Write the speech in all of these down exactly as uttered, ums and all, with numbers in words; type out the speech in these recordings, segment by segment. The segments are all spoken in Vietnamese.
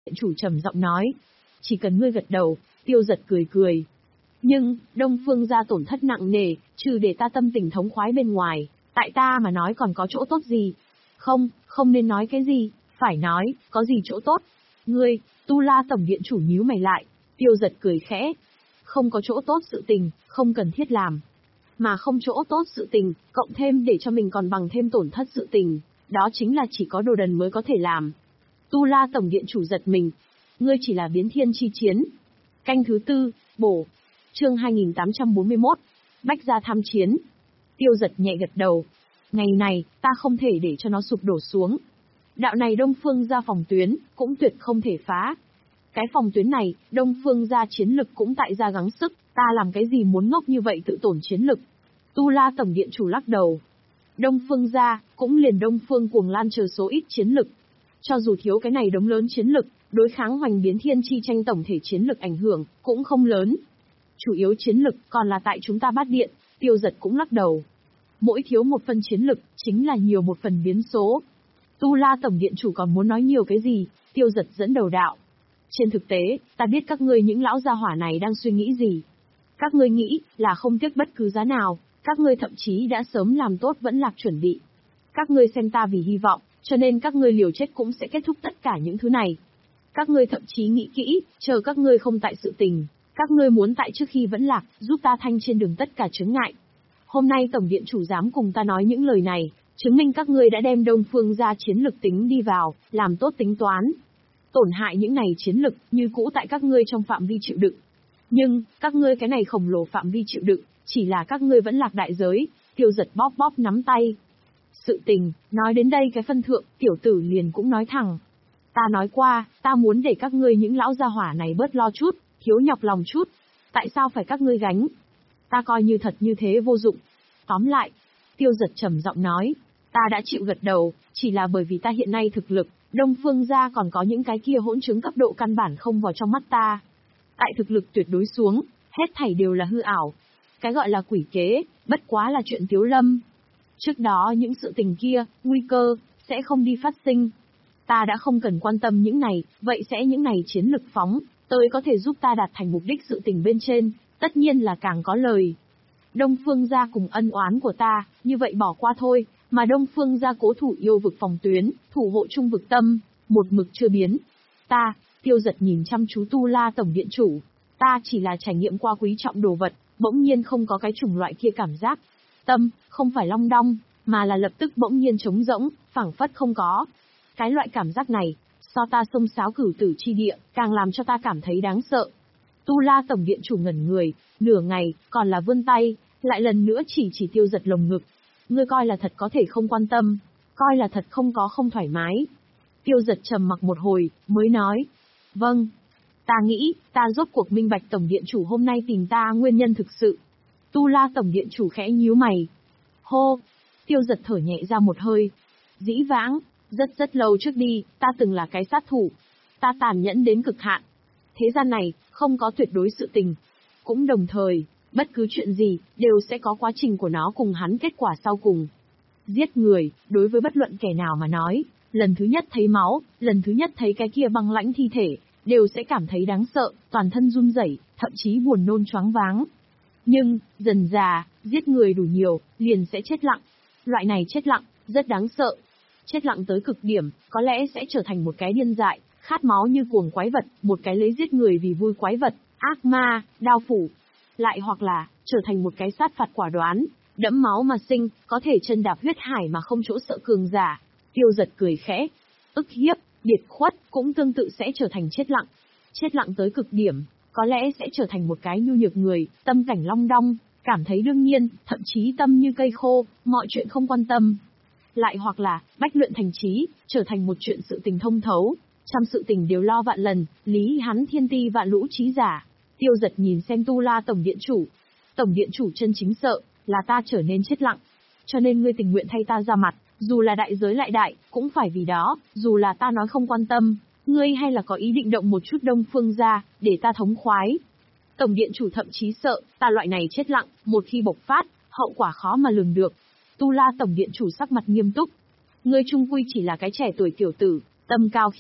chủ trầm giọng nói. Chỉ cần ngươi gật đầu, Tiêu Giật cười cười. Nhưng, Đông Phương gia tổn thất nặng nề, trừ để ta tâm tình thống khoái bên ngoài, tại ta mà nói còn có chỗ tốt gì? Không, không nên nói cái gì, phải nói, có gì chỗ tốt? Ngươi, Tu La tổng điện chủ nhíu mày lại, Tiêu Giật cười khẽ. Không có chỗ tốt sự tình, không cần thiết làm. Mà không chỗ tốt sự tình, cộng thêm để cho mình còn bằng thêm tổn thất sự tình, đó chính là chỉ có đồ đần mới có thể làm. Tu La tổng điện chủ giật mình. Ngươi chỉ là biến thiên chi chiến. Canh thứ tư, bổ. Chương hai nghìn tám trăm bốn mươi mốt. Bách gia tham chiến. Tiêu Giật nhẹ gật đầu. Ngày này, ta không thể để cho nó sụp đổ xuống. Đạo này Đông Phương gia phòng tuyến, cũng tuyệt không thể phá. Cái phòng tuyến này, Đông Phương gia chiến lực cũng tại gia gắng sức, ta làm cái gì muốn ngốc như vậy tự tổn chiến lực. Tu La tổng điện chủ lắc đầu. Đông Phương gia, cũng liền Đông Phương Cuồng Lan chờ số ít chiến lực. Cho dù thiếu cái này đống lớn chiến lực, đối kháng hoành biến thiên chi tranh tổng thể chiến lực ảnh hưởng, cũng không lớn. Chủ yếu chiến lực còn là tại chúng ta Bát Điện, Tiêu Giật cũng lắc đầu. Mỗi thiếu một phần chiến lực, chính là nhiều một phần biến số. Tu La tổng điện chủ còn muốn nói nhiều cái gì, Tiêu Giật dẫn đầu đạo. Trên thực tế, ta biết các ngươi những lão gia hỏa này đang suy nghĩ gì. Các ngươi nghĩ là không tiếc bất cứ giá nào, các ngươi thậm chí đã sớm làm tốt vẫn lạc chuẩn bị. Các ngươi xem ta vì hy vọng, cho nên các ngươi liều chết cũng sẽ kết thúc tất cả những thứ này. Các ngươi thậm chí nghĩ kỹ, chờ các ngươi không tại sự tình, các ngươi muốn tại trước khi vẫn lạc, giúp ta thanh trên đường tất cả chướng ngại. Hôm nay tổng điện chủ dám cùng ta nói những lời này, chứng minh các ngươi đã đem Đông Phương gia chiến lực tính đi vào, làm tốt tính toán. Tổn hại những này chiến lực, như cũ tại các ngươi trong phạm vi chịu đựng. Nhưng, các ngươi cái này khổng lồ phạm vi chịu đựng, chỉ là các ngươi vẫn lạc đại giới. Tiêu Giật bóp bóp nắm tay. Sự tình, nói đến đây cái phân thượng, tiểu tử liền cũng nói thẳng. Ta nói qua, ta muốn để các ngươi những lão gia hỏa này bớt lo chút, thiếu nhọc lòng chút. Tại sao phải các ngươi gánh? Ta coi như thật như thế vô dụng. Tóm lại, Tiêu Giật trầm giọng nói, ta đã chịu gật đầu, chỉ là bởi vì ta hiện nay thực lực, Đông Phương gia còn có những cái kia hỗn chứng cấp độ căn bản không vào trong mắt ta. Tại thực lực tuyệt đối xuống, hết thảy đều là hư ảo. Cái gọi là quỷ kế, bất quá là chuyện tiếu lâm. Trước đó những sự tình kia, nguy cơ, sẽ không đi phát sinh. Ta đã không cần quan tâm những này, vậy sẽ những này chiến lực phóng, tới có thể giúp ta đạt thành mục đích sự tình bên trên, tất nhiên là càng có lời. Đông Phương gia cùng ân oán của ta, như vậy bỏ qua thôi, mà Đông Phương gia cố thủ yêu vực phòng tuyến, thủ hộ trung vực tâm, một mực chưa biến. Ta, Tiêu Giật nhìn chăm chú Tu La tổng điện chủ, ta chỉ là trải nghiệm qua quý trọng đồ vật, bỗng nhiên không có cái chủng loại kia cảm giác. Tâm, không phải long đong, mà là lập tức bỗng nhiên trống rỗng, phảng phất không có. Cái loại cảm giác này, so ta xông xáo cửu tử chi địa, càng làm cho ta cảm thấy đáng sợ. Tu La tổng điện chủ ngẩn người, nửa ngày, còn là vươn tay, lại lần nữa chỉ chỉ Tiêu Giật lồng ngực. Ngươi coi là thật có thể không quan tâm, coi là thật không có không thoải mái. Tiêu Giật trầm mặc một hồi, mới nói. Vâng. Ta nghĩ, ta rốt cuộc minh bạch tổng điện chủ hôm nay tìm ta nguyên nhân thực sự. Tu La tổng điện chủ khẽ nhíu mày. Hô. Tiêu Giật thở nhẹ ra một hơi. Dĩ vãng, rất rất lâu trước đi, ta từng là cái sát thủ. Ta tàn nhẫn đến cực hạn. Thế gian này, không có tuyệt đối sự tình. Cũng đồng thời, bất cứ chuyện gì, đều sẽ có quá trình của nó cùng hắn kết quả sau cùng. Giết người, đối với bất luận kẻ nào mà nói, lần thứ nhất thấy máu, lần thứ nhất thấy cái kia băng lãnh thi thể, đều sẽ cảm thấy đáng sợ, toàn thân run rẩy, thậm chí buồn nôn choáng váng. Nhưng, dần dà, giết người đủ nhiều, liền sẽ chết lặng. Loại này chết lặng, rất đáng sợ. Chết lặng tới cực điểm, có lẽ sẽ trở thành một cái điên dại, khát máu như cuồng quái vật, một cái lấy giết người vì vui quái vật, ác ma, đao phủ. Lại hoặc là, trở thành một cái sát phạt quả đoán, đẫm máu mà sinh, có thể chân đạp huyết hải mà không chỗ sợ cường giả. Tiêu Giật cười khẽ. Ức hiếp, biệt khuất, cũng tương tự sẽ trở thành chết lặng. Chết lặng tới cực điểm, có lẽ sẽ trở thành một cái nhu nhược người, tâm cảnh long đong, cảm thấy đương nhiên, thậm chí tâm như cây khô, mọi chuyện không quan tâm. Lại hoặc là, bách luyện thành trí, trở thành một chuyện sự tình thông thấu, trăm sự tình đều lo vạn lần, lý hắn thiên ti vạn lũ trí giả. Tiêu Giật nhìn xem Tu La tổng điện chủ. Tổng điện chủ chân chính sợ, là ta trở nên chết lặng. Cho nên ngươi tình nguyện thay ta ra mặt, dù là đại giới lại đại, cũng phải vì đó, dù là ta nói không quan tâm, ngươi hay là có ý định động một chút Đông Phương gia, để ta thống khoái. Tổng điện chủ thậm chí sợ, ta loại này chết lặng, một khi bộc phát, hậu quả khó mà lường được. Tu La tổng điện chủ sắc mặt nghiêm túc. Ngươi trung quy chỉ là cái trẻ tuổi tiểu tử, tâm cao khí ngạo,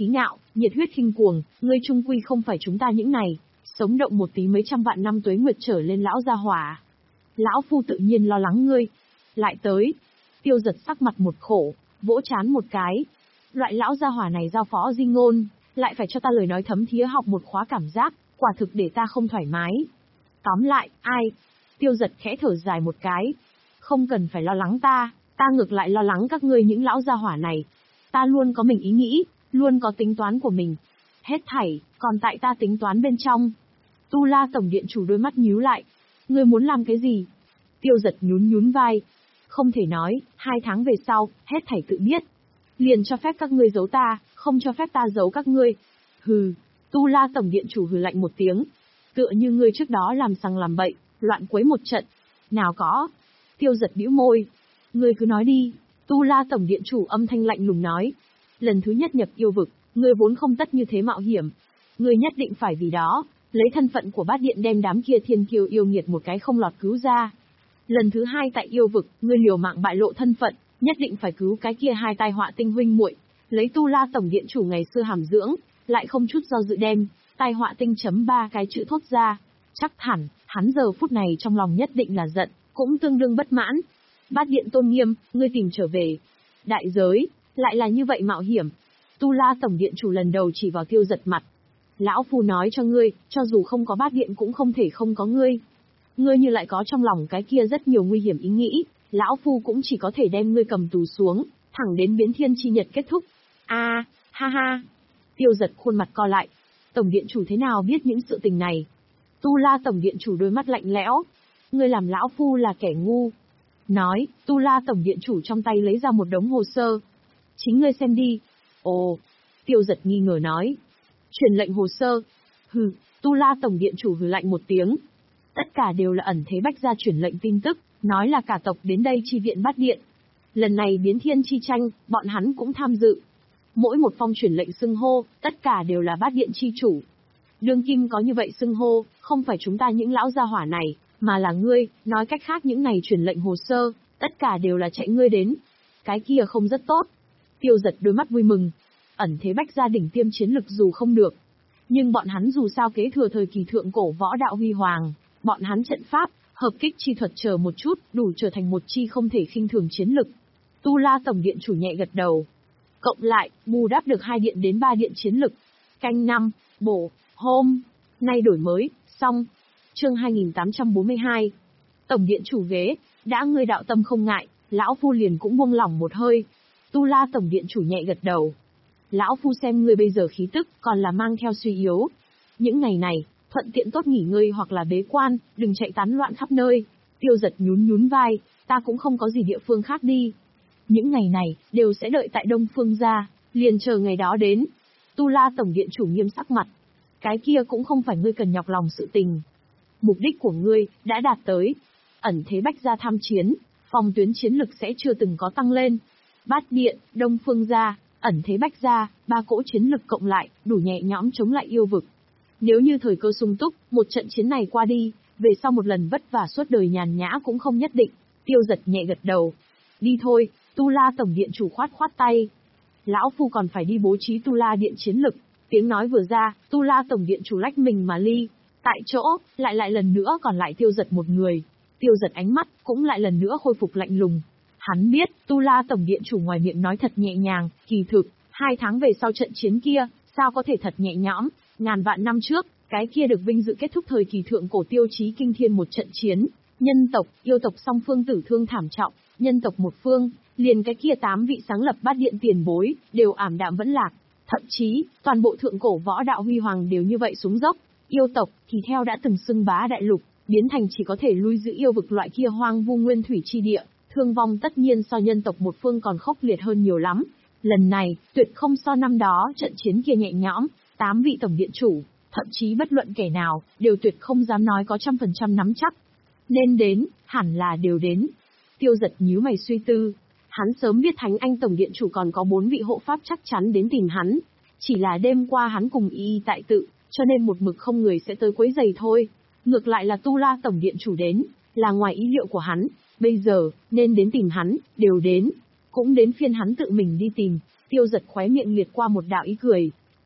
Nhiệt huyết khinh cuồng, ngươi trung quy không phải chúng ta những này, sống động một tí mấy trăm vạn năm tuế nguyệt trở lên lão gia hỏa. Lão phu tự nhiên lo lắng ngươi. Lại tới. Tiêu Giật sắc mặt một khổ, vỗ trán một cái. Loại lão gia hỏa này giao phó di ngôn, lại phải cho ta lời nói thấm thía học một khóa cảm giác, quả thực để ta không thoải mái. Tóm lại, ai? Tiêu Giật khẽ thở dài một cái. Không cần phải lo lắng ta, ta ngược lại lo lắng các ngươi những lão gia hỏa này. Ta luôn có mình ý nghĩ, luôn có tính toán của mình. Hết thảy, còn tại ta tính toán bên trong. Tu La Tổng Điện Chủ đôi mắt nhíu lại. Ngươi muốn làm cái gì? Tiêu Giật nhún nhún vai. Không thể nói, hai tháng về sau, hết thảy tự biết. Liền cho phép các ngươi giấu ta, không cho phép ta giấu các ngươi. Hừ, Tu La Tổng Điện Chủ hừ lạnh một tiếng. Tựa như ngươi trước đó làm sằng làm bậy, loạn quấy một trận. Nào có. Tiêu Giật bĩu môi. Ngươi cứ nói đi. Tu La Tổng Điện Chủ âm thanh lạnh lùng nói. Lần thứ nhất nhập yêu vực, ngươi vốn không tất như thế mạo hiểm. Ngươi nhất định phải vì đó, lấy thân phận của bát điện đem đám kia thiên kiêu yêu nghiệt một cái không lọt cứu ra. Lần thứ hai tại yêu vực, ngươi liều mạng bại lộ thân phận, nhất định phải cứu cái kia hai tai họa tinh huynh muội, lấy Tu La Tổng Điện Chủ ngày xưa hàm dưỡng, lại không chút do dự đem tai họa tinh chấm ba cái chữ thốt ra. Chắc hẳn, hắn giờ phút này trong lòng nhất định là giận, cũng tương đương bất mãn. Bát điện tôn nghiêm, ngươi tìm trở về. Đại giới, lại là như vậy mạo hiểm. Tu La Tổng Điện Chủ lần đầu chỉ vào Tiêu Giật mặt. Lão phu nói cho ngươi, cho dù không có bát điện cũng không thể không có ngươi. Ngươi như lại có trong lòng cái kia rất nhiều nguy hiểm ý nghĩ, lão phu cũng chỉ có thể đem ngươi cầm tù xuống, thẳng đến biến thiên chi nhật kết thúc. A, à, ha ha. Tiêu Giật khuôn mặt co lại. Tổng Điện Chủ thế nào biết những sự tình này? Tu La Tổng Điện Chủ đôi mắt lạnh lẽo. Ngươi làm lão phu là kẻ ngu. Nói, Tu La Tổng Điện Chủ trong tay lấy ra một đống hồ sơ. Chính ngươi xem đi. Ồ, Tiêu Giật nghi ngờ nói. Truyền lệnh hồ sơ. Hừ, Tu La Tổng Điện Chủ hừ lạnh một tiếng. Tất cả đều là ẩn thế bách gia truyền lệnh tin tức, nói là cả tộc đến đây chi viện bát điện. Lần này biến thiên chi tranh, bọn hắn cũng tham dự. Mỗi một phong truyền lệnh xưng hô, tất cả đều là bát điện chi chủ. Đương kim có như vậy xưng hô, không phải chúng ta những lão gia hỏa này, mà là ngươi, nói cách khác những này truyền lệnh hồ sơ, tất cả đều là chạy ngươi đến. Cái kia không rất tốt. Tiêu Giật đôi mắt vui mừng. Ẩn thế bách gia đỉnh tiêm chiến lực dù không được, nhưng bọn hắn dù sao kế thừa thời kỳ thượng cổ võ đạo huy hoàng, bọn hắn trận pháp, hợp kích chi thuật chờ một chút, đủ trở thành một chi không thể khinh thường chiến lực. Tu La Tổng Điện Chủ nhẹ gật đầu. Cộng lại, bù đắp được hai điện đến ba điện chiến lực. Canh năm, bổ, hôm, nay đổi mới, xong. Chương hai nghìn tám trăm bốn mươi hai. Tổng Điện Chủ ghế, đã ngươi đạo tâm không ngại, lão phu liền cũng buông lỏng một hơi. Tu La Tổng Điện Chủ nhẹ gật đầu. Lão phu xem ngươi bây giờ khí tức, còn là mang theo suy yếu. Những ngày này, thuận tiện tốt nghỉ ngơi hoặc là bế quan, đừng chạy tán loạn khắp nơi. Tiêu Giật nhún nhún vai, ta cũng không có gì địa phương khác đi. Những ngày này, đều sẽ đợi tại Đông Phương gia, liền chờ ngày đó đến. Tu La Tổng Điện Chủ nghiêm sắc mặt. Cái kia cũng không phải ngươi cần nhọc lòng sự tình. Mục đích của ngươi, đã đạt tới. Ẩn thế bách gia tham chiến, phòng tuyến chiến lực sẽ chưa từng có tăng lên. Bát điện, Đông Phương gia, ẩn thế bách gia, ba cỗ chiến lực cộng lại, đủ nhẹ nhõm chống lại yêu vực. Nếu như thời cơ sung túc, một trận chiến này qua đi, về sau một lần vất vả suốt đời nhàn nhã cũng không nhất định. Tiêu Giật nhẹ gật đầu. Đi thôi, Tu La Tổng Điện Chủ khoát khoát tay. Lão phu còn phải đi bố trí Tu La Điện chiến lực. Tiếng nói vừa ra, Tu La Tổng Điện Chủ lách mình mà ly. Tại chỗ, lại lại lần nữa còn lại Tiêu Giật một người. Tiêu Giật ánh mắt, cũng lại lần nữa khôi phục lạnh lùng. Hắn biết, Tu La Tổng Điện Chủ ngoài miệng nói thật nhẹ nhàng, kỳ thực, hai tháng về sau trận chiến kia, sao có thể thật nhẹ nhõm. Ngàn vạn năm trước, cái kia được vinh dự kết thúc thời kỳ thượng cổ tiêu chí kinh thiên một trận chiến, nhân tộc, yêu tộc song phương tử thương thảm trọng, nhân tộc một phương, liền cái kia tám vị sáng lập bát điện tiền bối, đều ảm đạm vẫn lạc, thậm chí, toàn bộ thượng cổ võ đạo huy hoàng đều như vậy xuống dốc, yêu tộc thì theo đã từng xưng bá đại lục, biến thành chỉ có thể lui giữ yêu vực loại kia hoang vu nguyên thủy chi địa, thương vong tất nhiên so nhân tộc một phương còn khốc liệt hơn nhiều lắm. Lần này, tuyệt không so năm đó trận chiến kia nhẹ nhõm. Tám vị tổng điện chủ, thậm chí bất luận kẻ nào, đều tuyệt không dám nói có trăm phần trăm nắm chắc. Nên đến, hẳn là đều đến. Tiêu Giật nhíu mày suy tư. Hắn sớm biết Thánh Anh Tổng Điện Chủ còn có bốn vị hộ pháp chắc chắn đến tìm hắn. Chỉ là đêm qua hắn cùng y y tại tự, cho nên một mực không người sẽ tới quấy giày thôi. Ngược lại là Tu La Tổng Điện Chủ đến, là ngoài ý liệu của hắn. Bây giờ, nên đến tìm hắn, đều đến. Cũng đến phiên hắn tự mình đi tìm. Tiêu Giật khóe miệng liệt qua một đạo ý cười.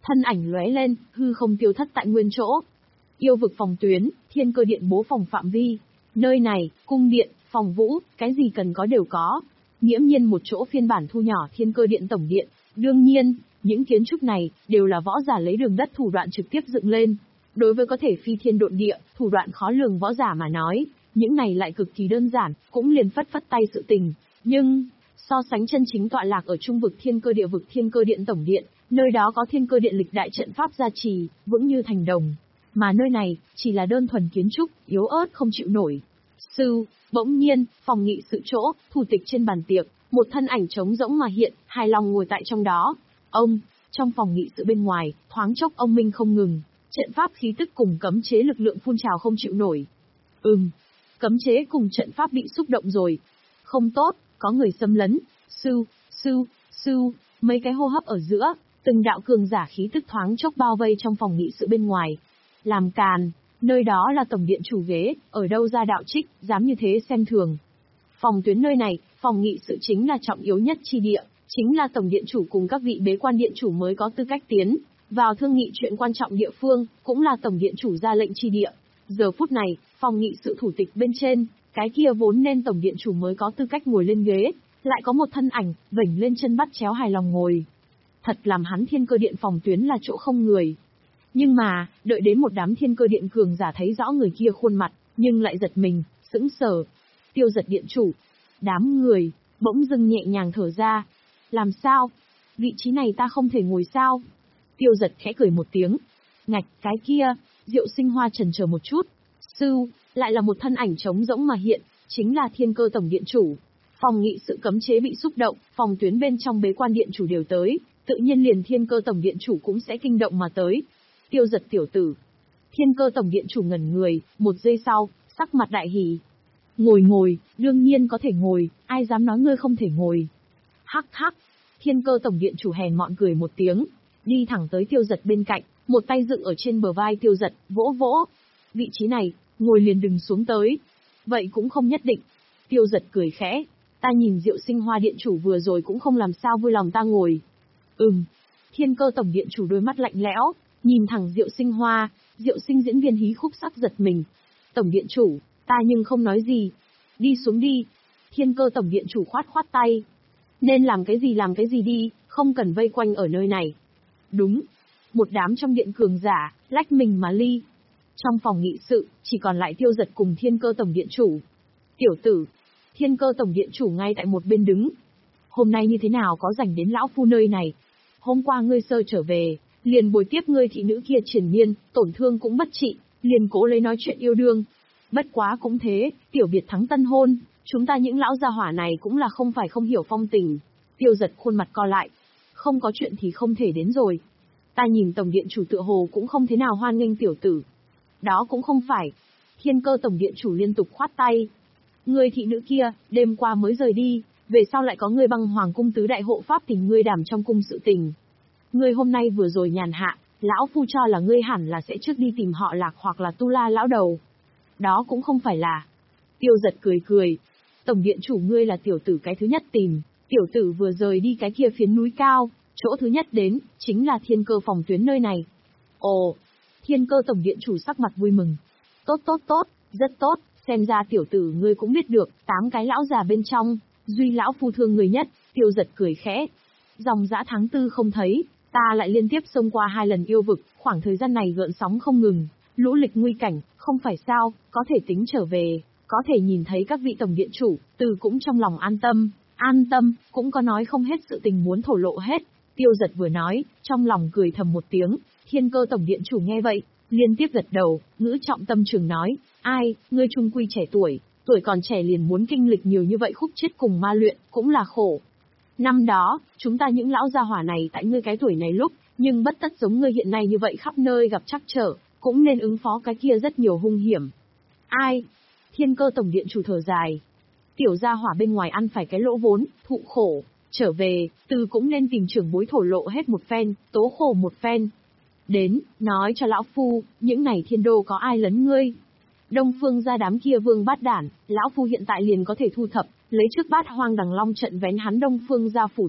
Thân ảnh lóe lên, hư không tiêu thất tại nguyên chỗ. Yêu vực phòng tuyến, thiên cơ điện bố phòng phạm vi. Nơi này, cung điện, phòng vũ, cái gì cần có đều có. Nghiễm nhiên một chỗ phiên bản thu nhỏ thiên cơ điện tổng điện. Đương nhiên, những kiến trúc này, đều là võ giả lấy đường đất thủ đoạn trực tiếp dựng lên. Đối với có thể phi thiên độn địa, thủ đoạn khó lường võ giả mà nói, những này lại cực kỳ đơn giản, cũng liền phất phất tay sự tình. Nhưng, so sánh chân chính tọa lạc ở trung vực thiên cơ địa vực thiên cơ điện tổng điện, nơi đó có thiên cơ điện lịch đại trận pháp gia trì, vững như thành đồng. Mà nơi này, chỉ là đơn thuần kiến trúc, yếu ớt không chịu nổi. Sư, bỗng nhiên, phòng nghị sự chỗ, thủ tịch trên bàn tiệc, một thân ảnh trống rỗng mà hiện, hài lòng ngồi tại trong đó. Ông, trong phòng nghị sự bên ngoài, thoáng chốc ông minh không ngừng, trận pháp khí tức cùng cấm chế lực lượng phun trào không chịu nổi. Ừm, cấm chế cùng trận pháp bị xúc động rồi. Không tốt, có người xâm lấn. Sư, sư, sư, mấy cái hô hấp ở giữa, từng đạo cường giả khí tức thoáng chốc bao vây trong phòng nghị sự bên ngoài. Làm càn, nơi đó là tổng điện chủ ghế, ở đâu ra đạo trích, dám như thế xem thường. Phòng tuyến nơi này, phòng nghị sự chính là trọng yếu nhất chi địa, chính là tổng điện chủ cùng các vị bế quan điện chủ mới có tư cách tiến vào thương nghị chuyện quan trọng địa phương, cũng là tổng điện chủ ra lệnh chi địa. Giờ phút này, phòng nghị sự thủ tịch bên trên, cái kia vốn nên tổng điện chủ mới có tư cách ngồi lên ghế, lại có một thân ảnh, vểnh lên chân bắt chéo hài lòng ngồi. Thật làm hắn thiên cơ điện phòng tuyến là chỗ không người. Nhưng mà, đợi đến một đám thiên cơ điện cường giả thấy rõ người kia khuôn mặt, nhưng lại giật mình, sững sờ. Tiêu Giật điện chủ. Đám người, bỗng dưng nhẹ nhàng thở ra. Làm sao? Vị trí này ta không thể ngồi sao? Tiêu Giật khẽ cười một tiếng. Ngạch, cái kia, Diệu Sinh Hoa chần chờ một chút. Sư, lại là một thân ảnh trống rỗng mà hiện, chính là thiên cơ tổng điện chủ. Phòng nghị sự cấm chế bị xúc động, phòng tuyến bên trong bế quan điện chủ đều tới, tự nhiên liền thiên cơ tổng điện chủ cũng sẽ kinh động mà tới. Tiêu Giật tiểu tử. Thiên cơ tổng điện chủ ngẩn người, một giây sau, sắc mặt đại hỉ. Ngồi ngồi, đương nhiên có thể ngồi, ai dám nói ngươi không thể ngồi. Hắc hắc, thiên cơ tổng điện chủ hèn mọn cười một tiếng, đi thẳng tới Tiêu Giật bên cạnh, một tay dựng ở trên bờ vai Tiêu Giật, vỗ vỗ. Vị trí này, ngồi liền đừng xuống tới. Vậy cũng không nhất định. Tiêu Giật cười khẽ, ta nhìn Diệu Sinh Hoa điện chủ vừa rồi cũng không làm sao vui lòng ta ngồi. Ừm, thiên cơ tổng điện chủ đôi mắt lạnh lẽo, nhìn thẳng Diệu Sinh Hoa, Diệu Sinh diễn viên hí khúc sắc giật mình. Tổng điện chủ, ta nhưng không nói gì. Đi xuống đi. Thiên cơ tổng điện chủ khoát khoát tay. Nên làm cái gì làm cái gì đi, không cần vây quanh ở nơi này. Đúng. Một đám trong điện cường giả, lách mình mà ly. Trong phòng nghị sự, chỉ còn lại Tiêu Giật cùng thiên cơ tổng điện chủ. Tiểu tử. Thiên cơ tổng điện chủ ngay tại một bên đứng. Hôm nay như thế nào có rảnh đến lão phu nơi này? Hôm qua ngươi sơ trở về, liền bồi tiếp ngươi thị nữ kia triền miên, tổn thương cũng bất trị, liền cố lấy nói chuyện yêu đương. Bất quá cũng thế, tiểu biệt thắng tân hôn, chúng ta những lão gia hỏa này cũng là không phải không hiểu phong tình. Tiêu Giật khuôn mặt co lại. Không có chuyện thì không thể đến rồi. Ta nhìn tổng điện chủ tựa hồ cũng không thế nào hoan nghênh tiểu tử. Đó cũng không phải. Thiên cơ tổng điện chủ liên tục khoát tay. Ngươi thị nữ kia, đêm qua mới rời đi, về sau lại có người băng hoàng cung tứ đại hộ pháp tình ngươi đảm trong cung sự tình. Ngươi hôm nay vừa rồi nhàn hạ, lão phu cho là ngươi hẳn là sẽ trước đi tìm họ Lạc hoặc là Tu La lão đầu. Đó cũng không phải là. Tiêu Giật cười cười. Tổng điện chủ ngươi là tiểu tử cái thứ nhất tìm, tiểu tử vừa rời đi cái kia phiến núi cao, chỗ thứ nhất đến, chính là thiên cơ phòng tuyến nơi này. Ồ, thiên cơ tổng điện chủ sắc mặt vui mừng. Tốt tốt tốt, rất tốt, xem ra tiểu tử ngươi cũng biết được, tám cái lão già bên trong, duy lão phu thương người nhất. Tiêu Giật cười khẽ. Dòng dã tháng tư không thấy, ta lại liên tiếp xông qua hai lần yêu vực, khoảng thời gian này gợn sóng không ngừng, lũ lịch nguy cảnh, không phải sao, có thể tính trở về, có thể nhìn thấy các vị tổng điện chủ, từ cũng trong lòng an tâm, an tâm, cũng có nói không hết sự tình muốn thổ lộ hết. Tiêu Giật vừa nói, trong lòng cười thầm một tiếng, thiên cơ tổng điện chủ nghe vậy, liên tiếp gật đầu, ngữ trọng tâm trường nói, ai, ngươi trung quy trẻ tuổi, tuổi còn trẻ liền muốn kinh lịch nhiều như vậy khúc chết cùng ma luyện, cũng là khổ. Năm đó, chúng ta những lão gia hỏa này tại ngươi cái tuổi này lúc, nhưng bất tất giống ngươi hiện nay như vậy khắp nơi gặp trắc trở, cũng nên ứng phó cái kia rất nhiều hung hiểm. Ai? Thiên cơ tổng điện chủ thở dài. Tiểu gia hỏa bên ngoài ăn phải cái lỗ vốn, thụ khổ, trở về, từ cũng nên tìm trưởng bối thổ lộ hết một phen, tố khổ một phen. Đến, nói cho lão phu, những này thiên đô có ai lấn ngươi? Đông Phương gia đám kia vương bát đản, lão phu hiện tại liền có thể thu thập, lấy trước bát hoang đằng long trận vén hắn Đông Phương gia phủ đệ,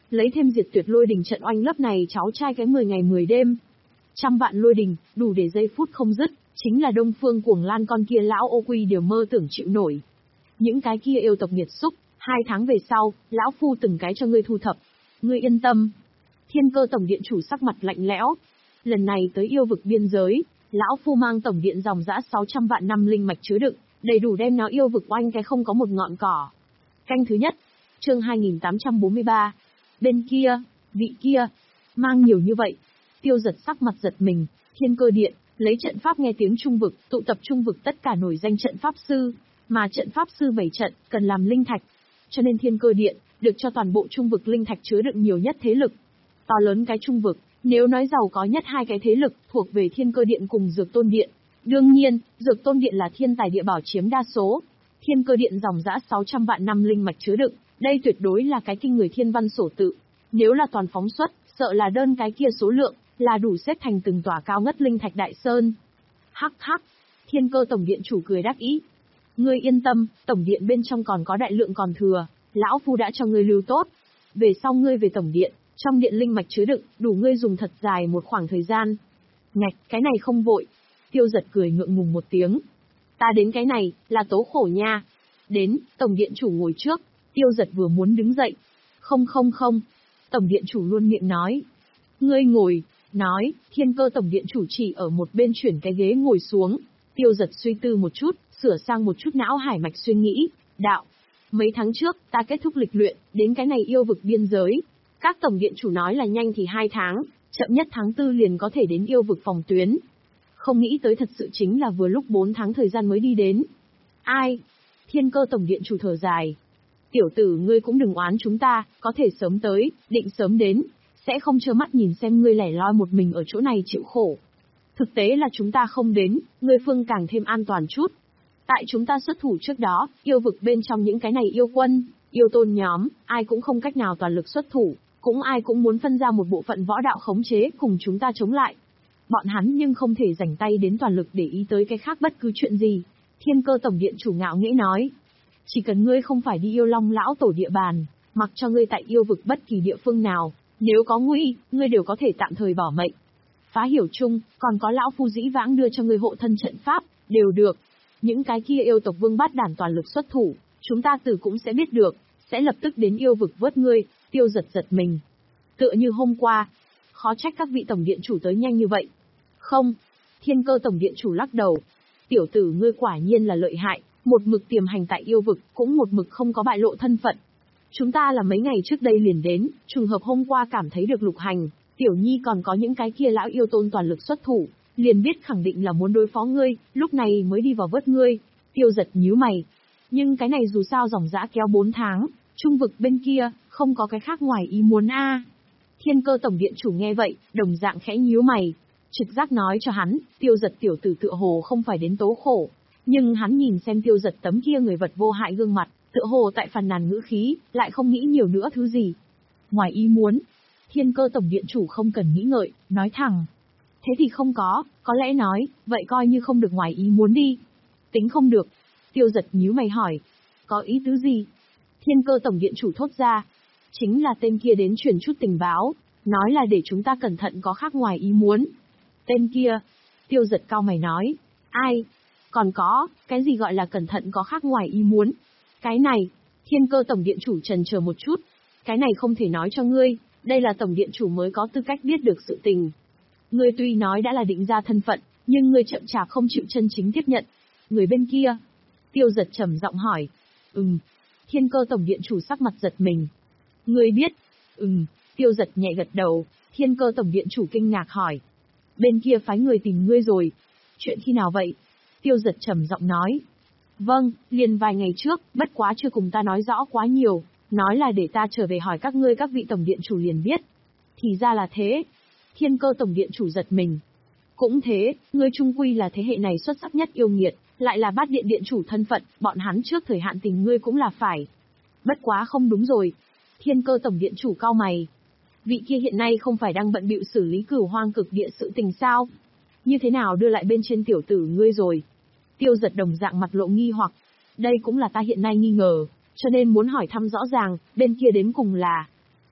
lấy thêm diệt tuyệt lôi đình trận oanh lớp này cháu trai cái mười ngày mười đêm. Trăm vạn lôi đình, đủ để giây phút không dứt, chính là Đông Phương Cuồng Lan con kia lão ô quy đều mơ tưởng chịu nổi. Những cái kia yêu tộc nghiệt xúc, hai tháng về sau, lão phu từng cái cho ngươi thu thập. Ngươi yên tâm. Thiên Cơ tổng điện chủ sắc mặt lạnh lẽo. Lần này tới yêu vực biên giới, lão phu mang tổng điện dòng dã sáu trăm vạn năm linh mạch chứa đựng, đầy đủ đem nó yêu vực oanh cái không có một ngọn cỏ. Canh thứ nhất, chương hai nghìn tám trăm bốn mươi ba. Bên kia, vị kia, mang nhiều như vậy. Tiêu Giật sắc mặt giật mình, Thiên Cơ điện, lấy trận pháp nghe tiếng trung vực, tụ tập trung vực tất cả nổi danh trận pháp sư, mà trận pháp sư bảy trận, cần làm linh thạch. Cho nên Thiên Cơ điện, được cho toàn bộ trung vực linh thạch chứa đựng nhiều nhất thế lực. To lớn cái trung vực, nếu nói giàu có nhất hai cái thế lực, thuộc về Thiên Cơ điện cùng Dược Tôn điện. Đương nhiên, Dược Tôn điện là thiên tài địa bảo chiếm đa số. Thiên Cơ điện dòng dã sáu trăm vạn năm linh mạch chứa đựng, đây tuyệt đối là cái kinh người thiên văn sổ tự. Nếu là toàn phóng xuất, sợ là đơn cái kia số lượng, là đủ xếp thành từng tòa cao ngất linh thạch đại sơn. Hắc hắc, Thiên Cơ tổng điện chủ cười đắc ý. Ngươi yên tâm, tổng điện bên trong còn có đại lượng còn thừa, lão phu đã cho ngươi lưu tốt. Về sau ngươi về tổng điện, trong điện linh mạch chứa đựng, đủ ngươi dùng thật dài một khoảng thời gian. Ngạch, cái này không vội. Tiêu Giật cười ngượng ngùng một tiếng. Ta đến cái này, là tố khổ nha. Đến, tổng điện chủ ngồi trước. Tiêu Giật vừa muốn đứng dậy. Không không không. Tổng điện chủ luôn miệng nói. Ngươi ngồi, nói, Thiên Cơ tổng điện chủ chỉ ở một bên chuyển cái ghế ngồi xuống. Tiêu Giật suy tư một chút, sửa sang một chút não hải mạch suy nghĩ. Đạo, mấy tháng trước, ta kết thúc lịch luyện, đến cái này yêu vực biên giới. Các tổng điện chủ nói là nhanh thì hai tháng, chậm nhất tháng tư liền có thể đến yêu vực phòng tuyến. Không nghĩ tới thật sự chính là vừa lúc bốn tháng thời gian mới đi đến. Ai? Thiên Cơ tổng điện chủ thở dài. Tiểu tử ngươi cũng đừng oán chúng ta, có thể sớm tới, định sớm đến, sẽ không trơ mắt nhìn xem ngươi lẻ loi một mình ở chỗ này chịu khổ. Thực tế là chúng ta không đến, ngươi phương càng thêm an toàn chút. Tại chúng ta xuất thủ trước đó, yêu vực bên trong những cái này yêu quân, yêu tôn nhóm, ai cũng không cách nào toàn lực xuất thủ, cũng ai cũng muốn phân ra một bộ phận võ đạo khống chế cùng chúng ta chống lại. Bọn hắn nhưng không thể rảnh tay đến toàn lực để ý tới cái khác bất cứ chuyện gì. Thiên Cơ tổng điện chủ ngạo nghễ nói. Chỉ cần ngươi không phải đi yêu long lão tổ địa bàn, mặc cho ngươi tại yêu vực bất kỳ địa phương nào, nếu có nguy, ngươi đều có thể tạm thời bỏ mệnh. Phá hiểu chung, còn có lão phu dĩ vãng đưa cho ngươi hộ thân trận pháp, đều được. Những cái kia yêu tộc vương bát đản toàn lực xuất thủ, chúng ta từ cũng sẽ biết được, sẽ lập tức đến yêu vực vớt ngươi. Tiêu Giật giật mình. Tựa như hôm qua, khó trách các vị tổng điện chủ tới nhanh như vậy. Không, Thiên Cơ tổng điện chủ lắc đầu. Tiểu tử ngươi quả nhiên là lợi hại, một mực tiềm hành tại yêu vực, cũng một mực không có bại lộ thân phận. Chúng ta là mấy ngày trước đây liền đến, trùng hợp hôm qua cảm thấy được Lục Hành, Tiểu Nhi còn có những cái kia lão yêu tôn toàn lực xuất thủ, liền biết khẳng định là muốn đối phó ngươi, lúc này mới đi vào vớt ngươi. Tiêu Giật nhíu mày. Nhưng cái này dù sao dòng dã kéo bốn tháng, trung vực bên kia, không có cái khác ngoài ý muốn a. À. Thiên Cơ tổng điện chủ nghe vậy, đồng dạng khẽ nhíu mày. Trực giác nói cho hắn, Tiêu Giật tiểu tử tựa hồ không phải đến tố khổ. Nhưng hắn nhìn xem Tiêu Giật tấm kia người vật vô hại gương mặt, tựa hồ tại phàn nàn ngữ khí, lại không nghĩ nhiều nữa thứ gì. Ngoài ý muốn, Thiên Cơ tổng điện chủ không cần nghĩ ngợi, nói thẳng. Thế thì không có, có lẽ nói, vậy coi như không được ngoài ý muốn đi. Tính không được. Tiêu Giật nhíu mày hỏi. Có ý tứ gì? Thiên Cơ tổng điện chủ thốt ra. Chính là tên kia đến truyền chút tình báo, nói là để chúng ta cẩn thận có khác ngoài ý muốn. Tên kia. Tiêu Giật cau mày nói. Ai? Còn có, cái gì gọi là cẩn thận có khác ngoài ý muốn? Cái này, Thiên Cơ tổng điện chủ chần chờ một chút. Cái này không thể nói cho ngươi, đây là tổng điện chủ mới có tư cách biết được sự tình. Ngươi tuy nói đã là định ra thân phận, nhưng ngươi chậm chạp không chịu chân chính tiếp nhận. Người bên kia. Tiêu Giật trầm giọng hỏi. Ừm. Thiên Cơ tổng điện chủ sắc mặt giật mình. Ngươi biết? Ừm. Tiêu Giật nhẹ gật đầu. Thiên Cơ tổng điện chủ kinh ngạc hỏi. Bên kia phái người tìm ngươi rồi. Chuyện khi nào vậy? Tiêu Giật trầm giọng nói. Vâng, liền vài ngày trước, bất quá chưa cùng ta nói rõ quá nhiều, nói là để ta trở về hỏi các ngươi các vị tổng điện chủ liền biết. Thì ra là thế. Thiên Cơ tổng điện chủ giật mình. Cũng thế, ngươi trung quy là thế hệ này xuất sắc nhất yêu nghiệt, lại là bát điện điện chủ thân phận, bọn hắn trước thời hạn tình ngươi cũng là phải. Bất quá không đúng rồi. Thiên Cơ tổng điện chủ cau mày. Vị kia hiện nay không phải đang bận bịu xử lý Cửu Hoang cực địa sự tình sao? Như thế nào đưa lại bên trên tiểu tử ngươi rồi? Tiêu Giật đồng dạng mặt lộ nghi hoặc. Đây cũng là ta hiện nay nghi ngờ, cho nên muốn hỏi thăm rõ ràng, bên kia đến cùng là...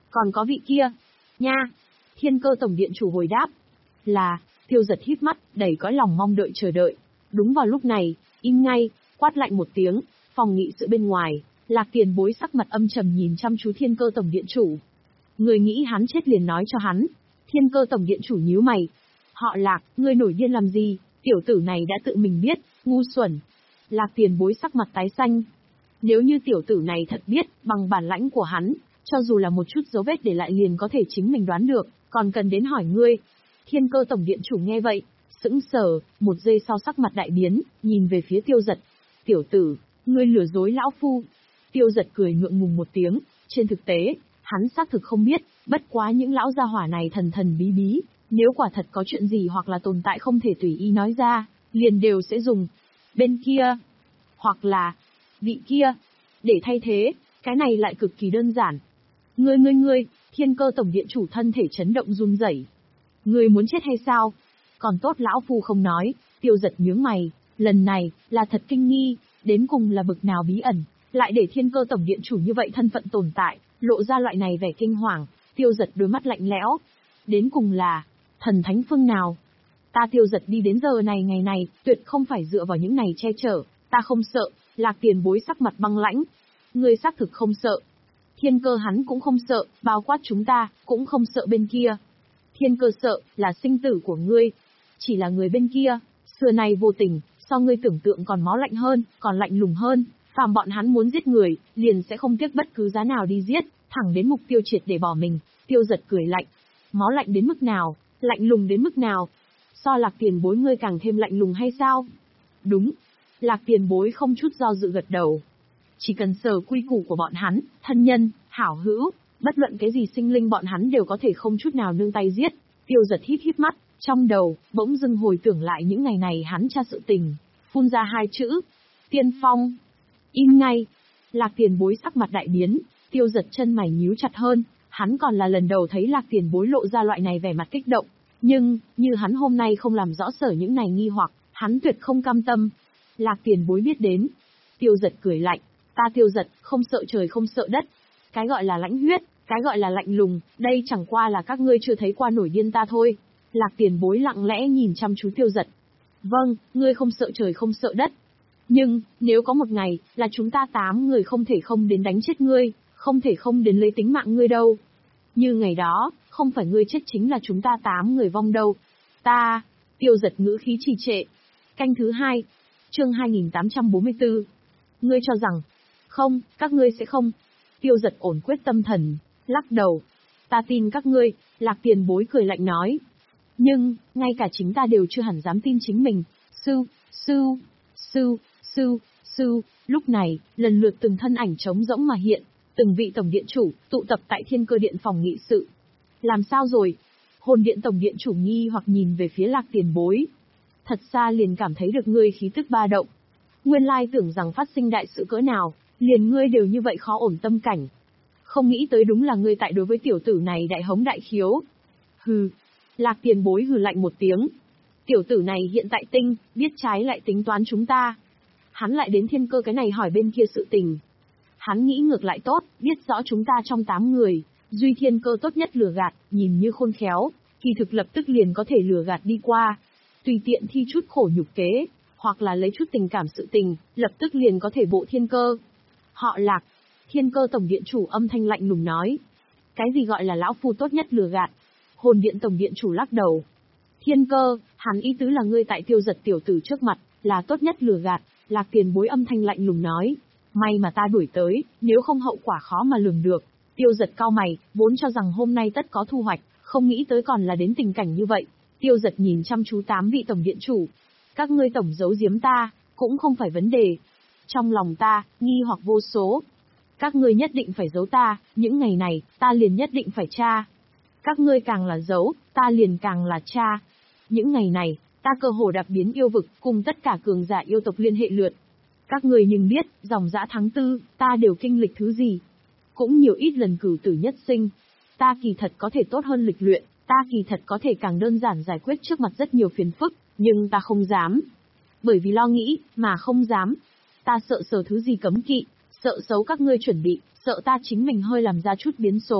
Còn có vị kia. Nha. Thiên Cơ Tổng Điện Chủ hồi đáp. Là. Tiêu Giật híp mắt, đầy cõi lòng mong đợi chờ đợi. Đúng vào lúc này, im ngay, quát lạnh một tiếng, phòng nghị sự bên ngoài, Lạc Tiền Bối sắc mặt âm trầm nhìn chăm chú Thiên Cơ Tổng Điện Chủ. Người nghĩ hắn chết liền nói cho hắn. Thiên Cơ Tổng Điện Chủ nhíu mày. Họ Lạc, ngươi nổi điên làm gì, tiểu tử này đã tự mình biết, ngu xuẩn. Lạc Tiền Bối sắc mặt tái xanh. Nếu như tiểu tử này thật biết, bằng bản lãnh của hắn, cho dù là một chút dấu vết để lại liền có thể chính mình đoán được, còn cần đến hỏi ngươi. Thiên Cơ Tổng Điện Chủ nghe vậy, sững sờ, một giây sau sắc mặt đại biến, nhìn về phía Tiêu Giật. Tiểu tử, ngươi lừa dối lão phu. Tiêu Giật cười ngượng ngùng một tiếng, trên thực tế, hắn xác thực không biết, bất quá những lão gia hỏa này thần thần bí bí, nếu quả thật có chuyện gì hoặc là tồn tại không thể tùy ý nói ra, liền đều sẽ dùng bên kia, hoặc là vị kia, để thay thế, cái này lại cực kỳ đơn giản. Ngươi ngươi ngươi, Thiên Cơ Tổng Điện Chủ thân thể chấn động run rẩy. Ngươi muốn chết hay sao? Còn tốt lão phu không nói. Tiêu Giật nhướng mày, lần này là thật kinh nghi, đến cùng là bực nào bí ẩn, lại để Thiên Cơ Tổng Điện Chủ như vậy thân phận tồn tại, lộ ra loại này vẻ kinh hoàng. Tiêu Giật đôi mắt lạnh lẽo, đến cùng là thần thánh phương nào? Ta Tiêu Giật đi đến giờ này ngày này, tuyệt không phải dựa vào những này che chở, ta không sợ. Lạc Tiền Bối sắc mặt băng lãnh. Ngươi xác thực không sợ. Thiên Cơ hắn cũng không sợ, bao quát chúng ta, cũng không sợ bên kia. Thiên Cơ sợ, là sinh tử của ngươi. Chỉ là người bên kia, xưa nay vô tình, so ngươi tưởng tượng còn máu lạnh hơn, còn lạnh lùng hơn. Phàm bọn hắn muốn giết người, liền sẽ không tiếc bất cứ giá nào đi giết, thẳng đến mục tiêu triệt để bỏ mình. Tiêu Giật cười lạnh. Máu lạnh đến mức nào, lạnh lùng đến mức nào? So Lạc Tiền Bối ngươi càng thêm lạnh lùng hay sao? Đúng. Lạc Tiền Bối không chút do dự gật đầu. Chỉ cần sở quy củ của bọn hắn, thân nhân, hảo hữu, bất luận cái gì sinh linh bọn hắn đều có thể không chút nào nương tay giết. Tiêu Giật híp híp mắt, trong đầu, bỗng dưng hồi tưởng lại những ngày này hắn tra sự tình, phun ra hai chữ. Tiên phong. Im ngay. Lạc Tiền Bối sắc mặt đại biến, Tiêu Giật chân mày nhíu chặt hơn, hắn còn là lần đầu thấy Lạc Tiền Bối lộ ra loại này vẻ mặt kích động. Nhưng, như hắn hôm nay không làm rõ sở những này nghi hoặc, hắn tuyệt không cam tâm. Lạc Tiền Bối biết đến. Tiêu Giật cười lạnh. Ta Tiêu Giật, không sợ trời không sợ đất. Cái gọi là lãnh huyết, cái gọi là lạnh lùng, đây chẳng qua là các ngươi chưa thấy qua nổi điên ta thôi. Lạc Tiền Bối lặng lẽ nhìn chăm chú Tiêu Giật. Vâng, ngươi không sợ trời không sợ đất. Nhưng, nếu có một ngày, là chúng ta tám người không thể không đến đánh chết ngươi, không thể không đến lấy tính mạng ngươi đâu. Như ngày đó, không phải ngươi chết chính là chúng ta tám người vong đâu. Ta, Tiêu Giật ngữ khí trì trệ. Canh thứ hai, chương hai nghìn tám trăm bốn mươi tư. Ngươi cho rằng, không, các ngươi sẽ không. Tiêu Giật ổn quyết tâm thần, lắc đầu. Ta tin các ngươi, Lạc Tiền Bối cười lạnh nói. Nhưng, ngay cả chính ta đều chưa hẳn dám tin chính mình. Sư, sư, sư, sư, sư, lúc này, lần lượt từng thân ảnh trống rỗng mà hiện, từng vị tổng điện chủ, tụ tập tại Thiên Cơ Điện phòng nghị sự. Làm sao rồi? Hồn Điện tổng điện chủ nghi hoặc nhìn về phía Lạc Tiền Bối. Thật xa liền cảm thấy được ngươi khí tức ba động. Nguyên lai tưởng rằng phát sinh đại sự cỡ nào, liền ngươi đều như vậy khó ổn tâm cảnh. Không nghĩ tới đúng là ngươi tại đối với tiểu tử này đại hống đại khiếu. Hừ. Lạc Tiền Bối hừ lạnh một tiếng. Tiểu tử này hiện tại tinh, biết trái lại tính toán chúng ta. Hắn lại đến Thiên Cơ cái này hỏi bên kia sự tình. Hắn nghĩ ngược lại tốt, biết rõ chúng ta trong tám người, duy Thiên Cơ tốt nhất lừa gạt, nhìn như khôn khéo, kỳ thực lập tức liền có thể lừa gạt đi qua. Tùy tiện thi chút khổ nhục kế, hoặc là lấy chút tình cảm sự tình, lập tức liền có thể bộ Thiên Cơ. Họ Lạc. Thiên Cơ Tổng Điện Chủ âm thanh lạnh lùng nói. Cái gì gọi là lão phu tốt nhất lừa gạt? Hồn Điện Tổng Điện Chủ lắc đầu. Thiên Cơ, hắn ý tứ là ngươi tại Tiêu Giật tiểu tử trước mặt, là tốt nhất lừa gạt. Lạc Tiền Bối âm thanh lạnh lùng nói. May mà ta đuổi tới, nếu không hậu quả khó mà lường được. Tiêu Giật cau mày, vốn cho rằng hôm nay tất có thu hoạch, không nghĩ tới còn là đến tình cảnh như vậy. Tiêu Giật nhìn chăm chú tám vị tổng điện chủ. Các ngươi tổng giấu giếm ta, cũng không phải vấn đề. Trong lòng ta, nghi hoặc vô số. Các ngươi nhất định phải giấu ta, những ngày này, ta liền nhất định phải tra. Các ngươi càng là giấu, ta liền càng là tra. Những ngày này, ta cơ hồ đạp biến yêu vực, cùng tất cả cường giả yêu tộc liên hệ lượt. Các người nhưng biết, dòng dã tháng tư, ta đều kinh lịch thứ gì. Cũng nhiều ít lần cửu tử nhất sinh. Ta kỳ thật có thể tốt hơn lịch luyện, ta kỳ thật có thể càng đơn giản giải quyết trước mặt rất nhiều phiền phức, nhưng ta không dám. Bởi vì lo nghĩ, mà không dám. Ta sợ sờ thứ gì cấm kỵ, sợ xấu các ngươi chuẩn bị, sợ ta chính mình hơi làm ra chút biến số.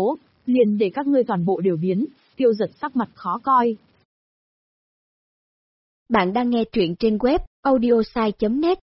liền để các ngươi toàn bộ đều biến. Tiêu Giật sắc mặt khó coi. Bạn đang nghe truyện trên web audiosai chấm net.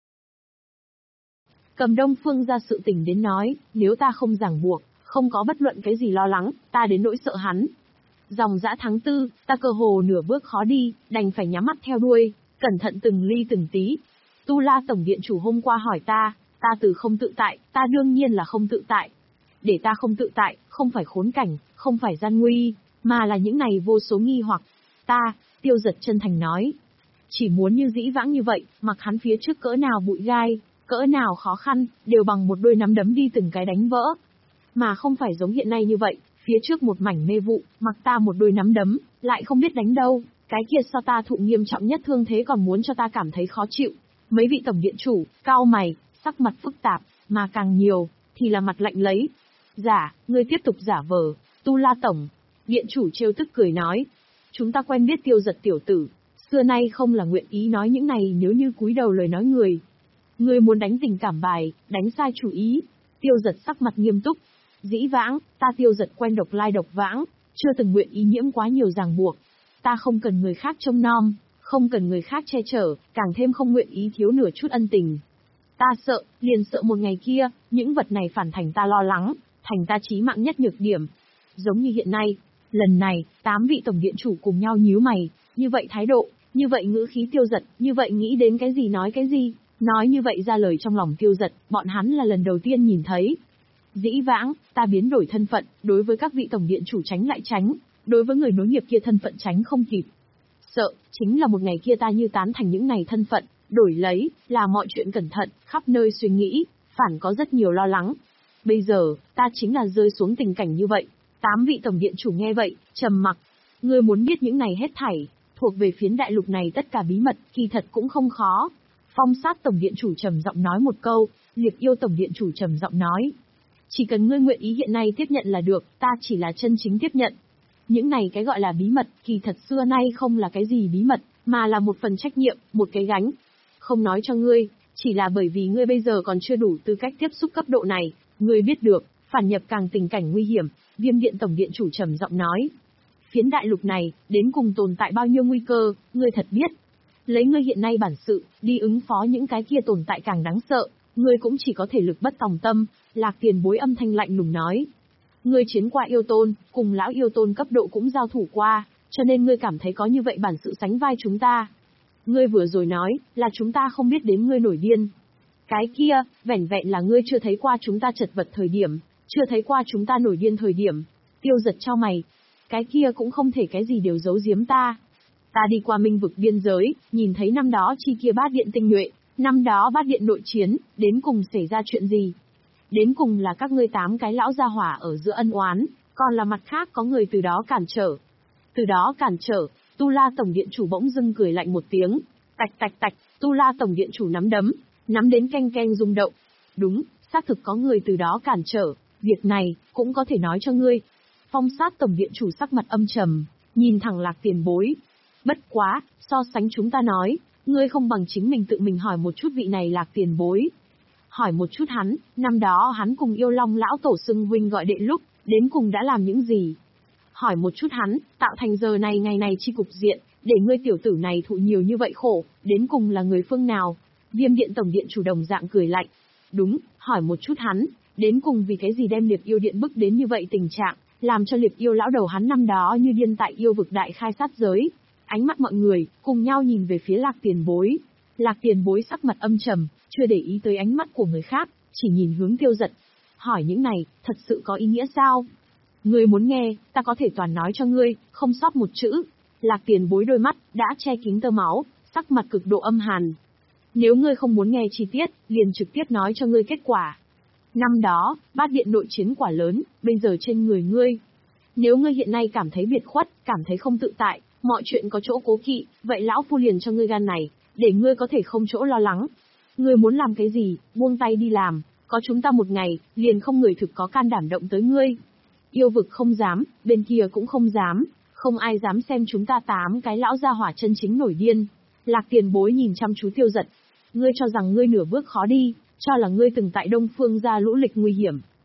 Cầm Đông Phương ra sự tình đến nói, nếu ta không ràng buộc, không có bất luận cái gì lo lắng, ta đến nỗi sợ hắn. Dòng dã tháng tư, ta cơ hồ nửa bước khó đi, đành phải nhắm mắt theo đuôi, cẩn thận từng ly từng tí. Tu La Tổng Điện Chủ hôm qua hỏi ta, ta từ không tự tại, ta đương nhiên là không tự tại. Để ta không tự tại, không phải khốn cảnh, không phải gian nguy, mà là những này vô số nghi hoặc. Ta, Tiêu Giật chân thành nói, chỉ muốn như dĩ vãng như vậy, mặc hắn phía trước cỡ nào bụi gai, cỡ nào khó khăn, đều bằng một đôi nắm đấm đi từng cái đánh vỡ. Mà không phải giống hiện nay như vậy, phía trước một mảnh mê vụ, mặc ta một đôi nắm đấm, lại không biết đánh đâu, cái kia so ta thụ nghiêm trọng nhất thương thế còn muốn cho ta cảm thấy khó chịu. Mấy vị tổng điện chủ, cao mày, sắc mặt phức tạp, mà càng nhiều, thì là mặt lạnh lấy. Giả, ngươi tiếp tục giả vờ, Tu La Tổng. Điện chủ trêu tức cười nói, chúng ta quen biết Tiêu Giật tiểu tử, xưa nay không là nguyện ý nói những này nếu như cúi đầu lời nói người. Ngươi muốn đánh tình cảm bài, đánh sai chủ ý. Tiêu Giật sắc mặt nghiêm túc. Dĩ vãng, ta Tiêu Giật quen độc lai độc vãng, chưa từng nguyện ý nhiễm quá nhiều ràng buộc. Ta không cần người khác trông nom, không cần người khác che chở, càng thêm không nguyện ý thiếu nửa chút ân tình. Ta sợ, liền sợ một ngày kia, những vật này phản thành ta lo lắng, thành ta chí mạng nhất nhược điểm. Giống như hiện nay, lần này, tám vị tổng điện chủ cùng nhau nhíu mày, như vậy thái độ, như vậy ngữ khí Tiêu Giật, như vậy nghĩ đến cái gì nói cái gì, nói như vậy ra lời trong lòng Tiêu Giật, bọn hắn là lần đầu tiên nhìn thấy. Dĩ vãng, ta biến đổi thân phận, đối với các vị tổng điện chủ tránh lại tránh, đối với người nối nghiệp kia thân phận tránh không kịp. Sợ, chính là một ngày kia ta như tán thành những này thân phận, đổi lấy, là mọi chuyện cẩn thận, khắp nơi suy nghĩ, phản có rất nhiều lo lắng. Bây giờ, ta chính là rơi xuống tình cảnh như vậy. Tám vị tổng điện chủ nghe vậy, trầm mặc. Ngươi muốn biết những này hết thảy, thuộc về phiến đại lục này tất cả bí mật, kỳ thật cũng không khó. Phong Sát tổng điện chủ trầm giọng nói một câu, Liệt Yêu tổng điện chủ trầm giọng nói. Chỉ cần ngươi nguyện ý hiện nay tiếp nhận là được, ta chỉ là chân chính tiếp nhận. Những này cái gọi là bí mật, kỳ thật xưa nay không là cái gì bí mật, mà là một phần trách nhiệm, một cái gánh. Không nói cho ngươi, chỉ là bởi vì ngươi bây giờ còn chưa đủ tư cách tiếp xúc cấp độ này, ngươi biết được, phản nhập càng tình cảnh nguy hiểm, Viêm Điện tổng điện chủ trầm giọng nói. Phiến đại lục này, đến cùng tồn tại bao nhiêu nguy cơ, ngươi thật biết. Lấy ngươi hiện nay bản sự, đi ứng phó những cái kia tồn tại càng đáng sợ, ngươi cũng chỉ có thể lực bất tòng tâm. Lạc Tiền Bối âm thanh lạnh lùng nói. Ngươi chiến qua yêu tôn, cùng lão yêu tôn cấp độ cũng giao thủ qua, cho nên ngươi cảm thấy có như vậy bản sự sánh vai chúng ta. Ngươi vừa rồi nói, là chúng ta không biết đến ngươi nổi điên. Cái kia, vẻn vẹn là ngươi chưa thấy qua chúng ta chật vật thời điểm, chưa thấy qua chúng ta nổi điên thời điểm. Tiêu Giật chau mày. Cái kia cũng không thể cái gì đều giấu giếm ta. Ta đi qua minh vực biên giới, nhìn thấy năm đó chi kia bát điện tinh nhuệ, năm đó bát điện nội chiến, đến cùng xảy ra chuyện gì? Đến cùng là các ngươi tám cái lão gia hỏa ở giữa ân oán, còn là mặt khác có người từ đó cản trở. Từ đó cản trở, Tu La tổng điện chủ bỗng dưng cười lạnh một tiếng, tạch tạch tạch, Tu La tổng điện chủ nắm đấm, nắm đến canh canh rung động. Đúng, xác thực có người từ đó cản trở, việc này cũng có thể nói cho ngươi. Phong Sát tổng điện chủ sắc mặt âm trầm, nhìn thẳng Lạc Tiền Bối. Bất quá, so sánh chúng ta nói, ngươi không bằng chính mình tự mình hỏi một chút vị này Lạc Tiền Bối. Hỏi một chút hắn, năm đó hắn cùng Yêu Long lão tổ xưng huynh gọi đệ lúc, đến cùng đã làm những gì? Hỏi một chút hắn, tạo thành giờ này ngày này chi cục diện, để ngươi tiểu tử này thụ nhiều như vậy khổ, đến cùng là người phương nào? Viêm Điện tổng điện chủ đồng dạng cười lạnh. Đúng, hỏi một chút hắn, đến cùng vì cái gì đem Liệp Yêu Điện bức đến như vậy tình trạng, làm cho Liệp Yêu lão đầu hắn năm đó như điên tại yêu vực đại khai sát giới. Ánh mắt mọi người, cùng nhau nhìn về phía Lạc Tiền Bối. Lạc Tiền Bối sắc mặt âm trầm, chưa để ý tới ánh mắt của người khác, chỉ nhìn hướng Tiêu Giật. Hỏi những này, thật sự có ý nghĩa sao? Ngươi muốn nghe, ta có thể toàn nói cho ngươi, không sót một chữ. Lạc Tiền Bối đôi mắt, đã che kín tơ máu, sắc mặt cực độ âm hàn. Nếu ngươi không muốn nghe chi tiết, liền trực tiếp nói cho ngươi kết quả. Năm đó, bát điện nội chiến quả lớn, bây giờ trên người ngươi. Nếu ngươi hiện nay cảm thấy biệt khuất, cảm thấy không tự tại, mọi chuyện có chỗ cố kỵ, vậy lão phu liền cho ngươi gan này, để ngươi có thể không chỗ lo lắng. Ngươi muốn làm cái gì, buông tay đi làm, có chúng ta một ngày, liền không người thực có can đảm động tới ngươi. Yêu vực không dám, bên kia cũng không dám, không ai dám xem chúng ta tám cái lão gia hỏa chân chính nổi điên. Lạc Tiền Bối nhìn chăm chú Tiêu Giật. Ngươi cho rằng ngươi nửa bước khó đi, cho là ngươi từng tại Đông Phương ra lũ lịch nguy hiểm.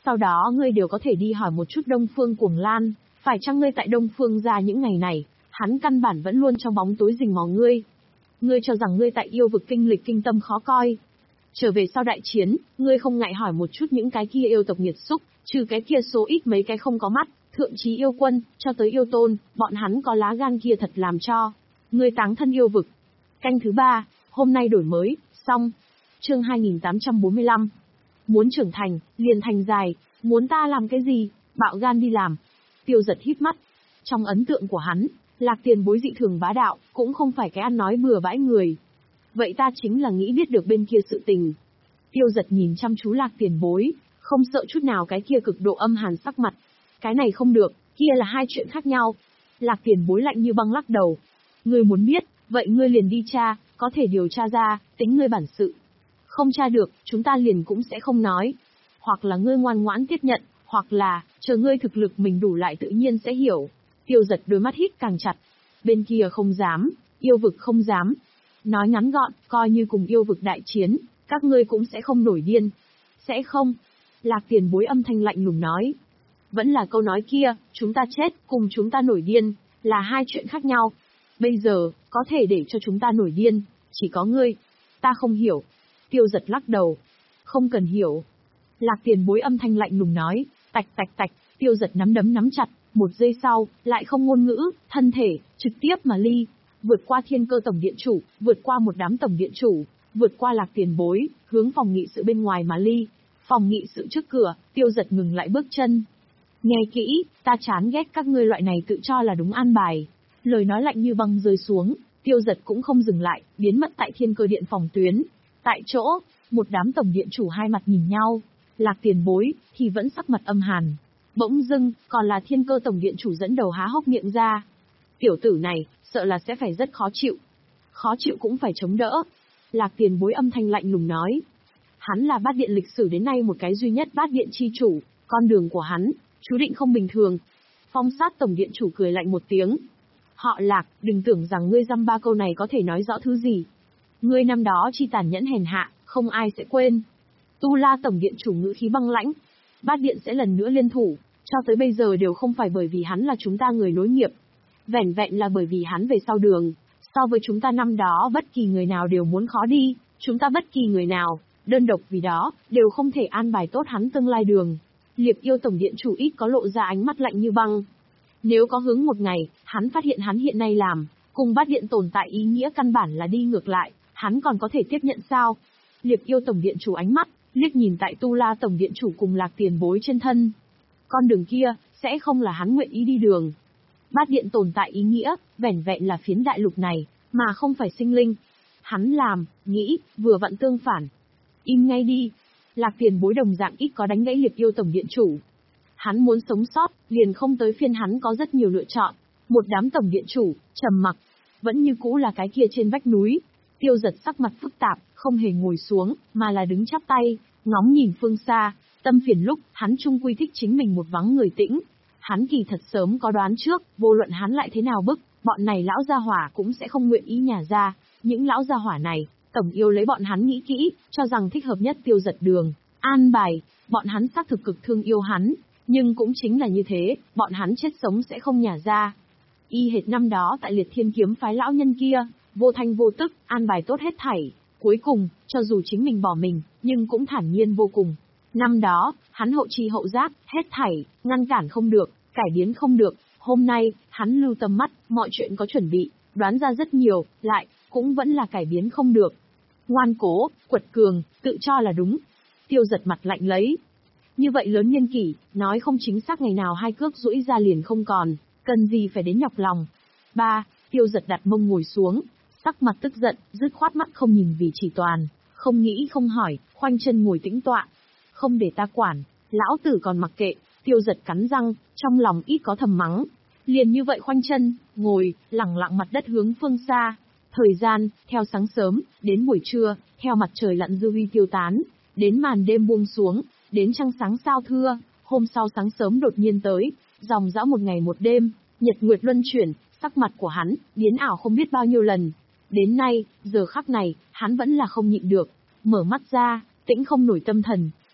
Sau đó ngươi đều có thể đi hỏi một chút Đông Phương Cuồng Lan, phải chăng ngươi tại Đông Phương gia những ngày này, hắn căn bản vẫn luôn trong bóng tối rình mò ngươi. Ngươi cho rằng ngươi tại yêu vực kinh lịch kinh tâm khó coi. Trở về sau đại chiến, ngươi không ngại hỏi một chút những cái kia yêu tộc nghiệt xúc, trừ cái kia số ít mấy cái không có mắt, thượng chí yêu quân, cho tới yêu tôn, bọn hắn có lá gan kia thật làm cho. Ngươi táng thân yêu vực. Canh thứ ba, hôm nay đổi mới, xong. Chương hai nghìn tám trăm bốn mươi lăm. Muốn trưởng thành, liền thành dài, muốn ta làm cái gì, bạo gan đi làm. Tiêu Giật híp mắt. Trong ấn tượng của hắn, Lạc Tiền Bối dị thường bá đạo, cũng không phải cái ăn nói bừa bãi người. Vậy ta chính là nghĩ biết được bên kia sự tình. Tiêu Giật nhìn chăm chú Lạc Tiền Bối, không sợ chút nào cái kia cực độ âm hàn sắc mặt. Cái này không được, kia là hai chuyện khác nhau. Lạc Tiền Bối lạnh như băng lắc đầu. Ngươi muốn biết, vậy ngươi liền đi tra, có thể điều tra ra, tính ngươi bản sự. Không tra được, chúng ta liền cũng sẽ không nói. Hoặc là ngươi ngoan ngoãn tiếp nhận, hoặc là, chờ ngươi thực lực mình đủ lại tự nhiên sẽ hiểu. Tiêu Giật đôi mắt hít càng chặt. Bên kia không dám, yêu vực không dám. Nói ngắn gọn, coi như cùng yêu vực đại chiến, các ngươi cũng sẽ không nổi điên. Sẽ không. Lạc Tiền Bối âm thanh lạnh lùng nói. Vẫn là câu nói kia, chúng ta chết, cùng chúng ta nổi điên, là hai chuyện khác nhau. Bây giờ, có thể để cho chúng ta nổi điên, chỉ có ngươi. Ta không hiểu. Tiêu Giật lắc đầu. Không cần hiểu. Lạc Tiền Bối âm thanh lạnh lùng nói, tạch tạch tạch, Tiêu Giật nắm đấm nắm chặt, một giây sau, lại không ngôn ngữ, thân thể, trực tiếp mà ly. Vượt qua Thiên Cơ Tổng Điện Chủ, vượt qua một đám Tổng Điện Chủ, vượt qua Lạc Tiền Bối, hướng phòng nghị sự bên ngoài mà ly. Phòng nghị sự trước cửa, Tiêu Giật ngừng lại bước chân. Nghe kỹ, ta chán ghét các ngươi loại này tự cho là đúng an bài. Lời nói lạnh như băng rơi xuống, Tiêu Giật cũng không dừng lại, biến mất tại Thiên Cơ Điện phòng tuyến. Tại chỗ, một đám Tổng Điện Chủ hai mặt nhìn nhau. Lạc Tiền Bối, thì vẫn sắc mặt âm hàn. Bỗng dưng, còn là Thiên Cơ Tổng Điện Chủ dẫn đầu há hốc miệng ra. Tiểu tử này, sợ là sẽ phải rất khó chịu. Khó chịu cũng phải chống đỡ. Lạc Tiền Bối âm thanh lạnh lùng nói. Hắn là bát điện lịch sử đến nay một cái duy nhất bát điện chi chủ, con đường của hắn, chú định không bình thường. Phong Sát Tổng Điện Chủ cười lạnh một tiếng. Họ Lạc, đừng tưởng rằng ngươi dăm ba câu này có thể nói rõ thứ gì. Ngươi năm đó chi tàn nhẫn hèn hạ, không ai sẽ quên. Tu La Tổng Điện Chủ ngữ khí băng lãnh. Bát điện sẽ lần nữa liên thủ, cho tới bây giờ đều không phải bởi vì hắn là chúng ta người nối nghiệp. Vẻn vẹn là bởi vì hắn về sau đường, so với chúng ta năm đó bất kỳ người nào đều muốn khó đi, chúng ta bất kỳ người nào, đơn độc vì đó, đều không thể an bài tốt hắn tương lai đường. Liệp Yêu Tổng Điện Chủ ít có lộ ra ánh mắt lạnh như băng. Nếu có hướng một ngày, hắn phát hiện hắn hiện nay làm, cùng bát điện tồn tại ý nghĩa căn bản là đi ngược lại, hắn còn có thể tiếp nhận sao? Liệp Yêu Tổng Điện Chủ ánh mắt, liếc nhìn tại Tu La Tổng Điện Chủ cùng Lạc Tiền Bối trên thân. Con đường kia, sẽ không là hắn nguyện ý đi đường. Bát điện tồn tại ý nghĩa, vẻn vẹn là phiến đại lục này, mà không phải sinh linh. Hắn làm, nghĩ, vừa vặn tương phản. Im ngay đi. Lạc Tiền Bối đồng dạng ít có đánh gãy Liệp Yêu Tổng Điện Chủ. Hắn muốn sống sót, liền không tới phiên hắn có rất nhiều lựa chọn. Một đám Tổng Điện Chủ, trầm mặc, vẫn như cũ là cái kia trên vách núi. Tiêu Giật sắc mặt phức tạp, không hề ngồi xuống, mà là đứng chắp tay, ngóng nhìn phương xa. Tâm phiền lúc, hắn chung quy thích chính mình một vắng người tĩnh. Hắn kỳ thật sớm có đoán trước, vô luận hắn lại thế nào bức, bọn này lão gia hỏa cũng sẽ không nguyện ý nhả ra. Những lão gia hỏa này, Tổng Yêu lấy bọn hắn nghĩ kỹ, cho rằng thích hợp nhất Tiêu Giật đường, an bài, bọn hắn xác thực cực thương yêu hắn, nhưng cũng chính là như thế, bọn hắn chết sống sẽ không nhả ra. Y hệt năm đó tại Liệt Thiên Kiếm phái lão nhân kia, vô thanh vô tức, an bài tốt hết thảy, cuối cùng, cho dù chính mình bỏ mình, nhưng cũng thản nhiên vô cùng. Năm đó, hắn hậu chi hậu giác, hết thảy, ngăn cản không được, cải biến không được, hôm nay, hắn lưu tâm mắt, mọi chuyện có chuẩn bị, đoán ra rất nhiều, lại, cũng vẫn là cải biến không được. Ngoan cố, quật cường, tự cho là đúng. Tiêu Giật mặt lạnh lấy. Như vậy lớn niên kỷ, nói không chính xác ngày nào hai cước duỗi ra liền không còn, cần gì phải đến nhọc lòng. Ba, Tiêu Giật đặt mông ngồi xuống, sắc mặt tức giận, dứt khoát mắt không nhìn vì chỉ toàn, không nghĩ không hỏi, khoanh chân ngồi tĩnh tọa. Không để ta quản, lão tử còn mặc kệ. Tiêu Giật cắn răng, trong lòng ít có thầm mắng. Liền như vậy khoanh chân, ngồi, lẳng lặng mặt đất hướng phương xa. Thời gian, theo sáng sớm, đến buổi trưa, theo mặt trời lặn dư huy tiêu tán, đến màn đêm buông xuống, đến trăng sáng sao thưa, hôm sau sáng sớm đột nhiên tới, dòng dã một ngày một đêm, nhật nguyệt luân chuyển, sắc mặt của hắn, biến ảo không biết bao nhiêu lần. Đến nay, giờ khắc này, hắn vẫn là không nhịn được, mở mắt ra, tĩnh không nổi tâm thần.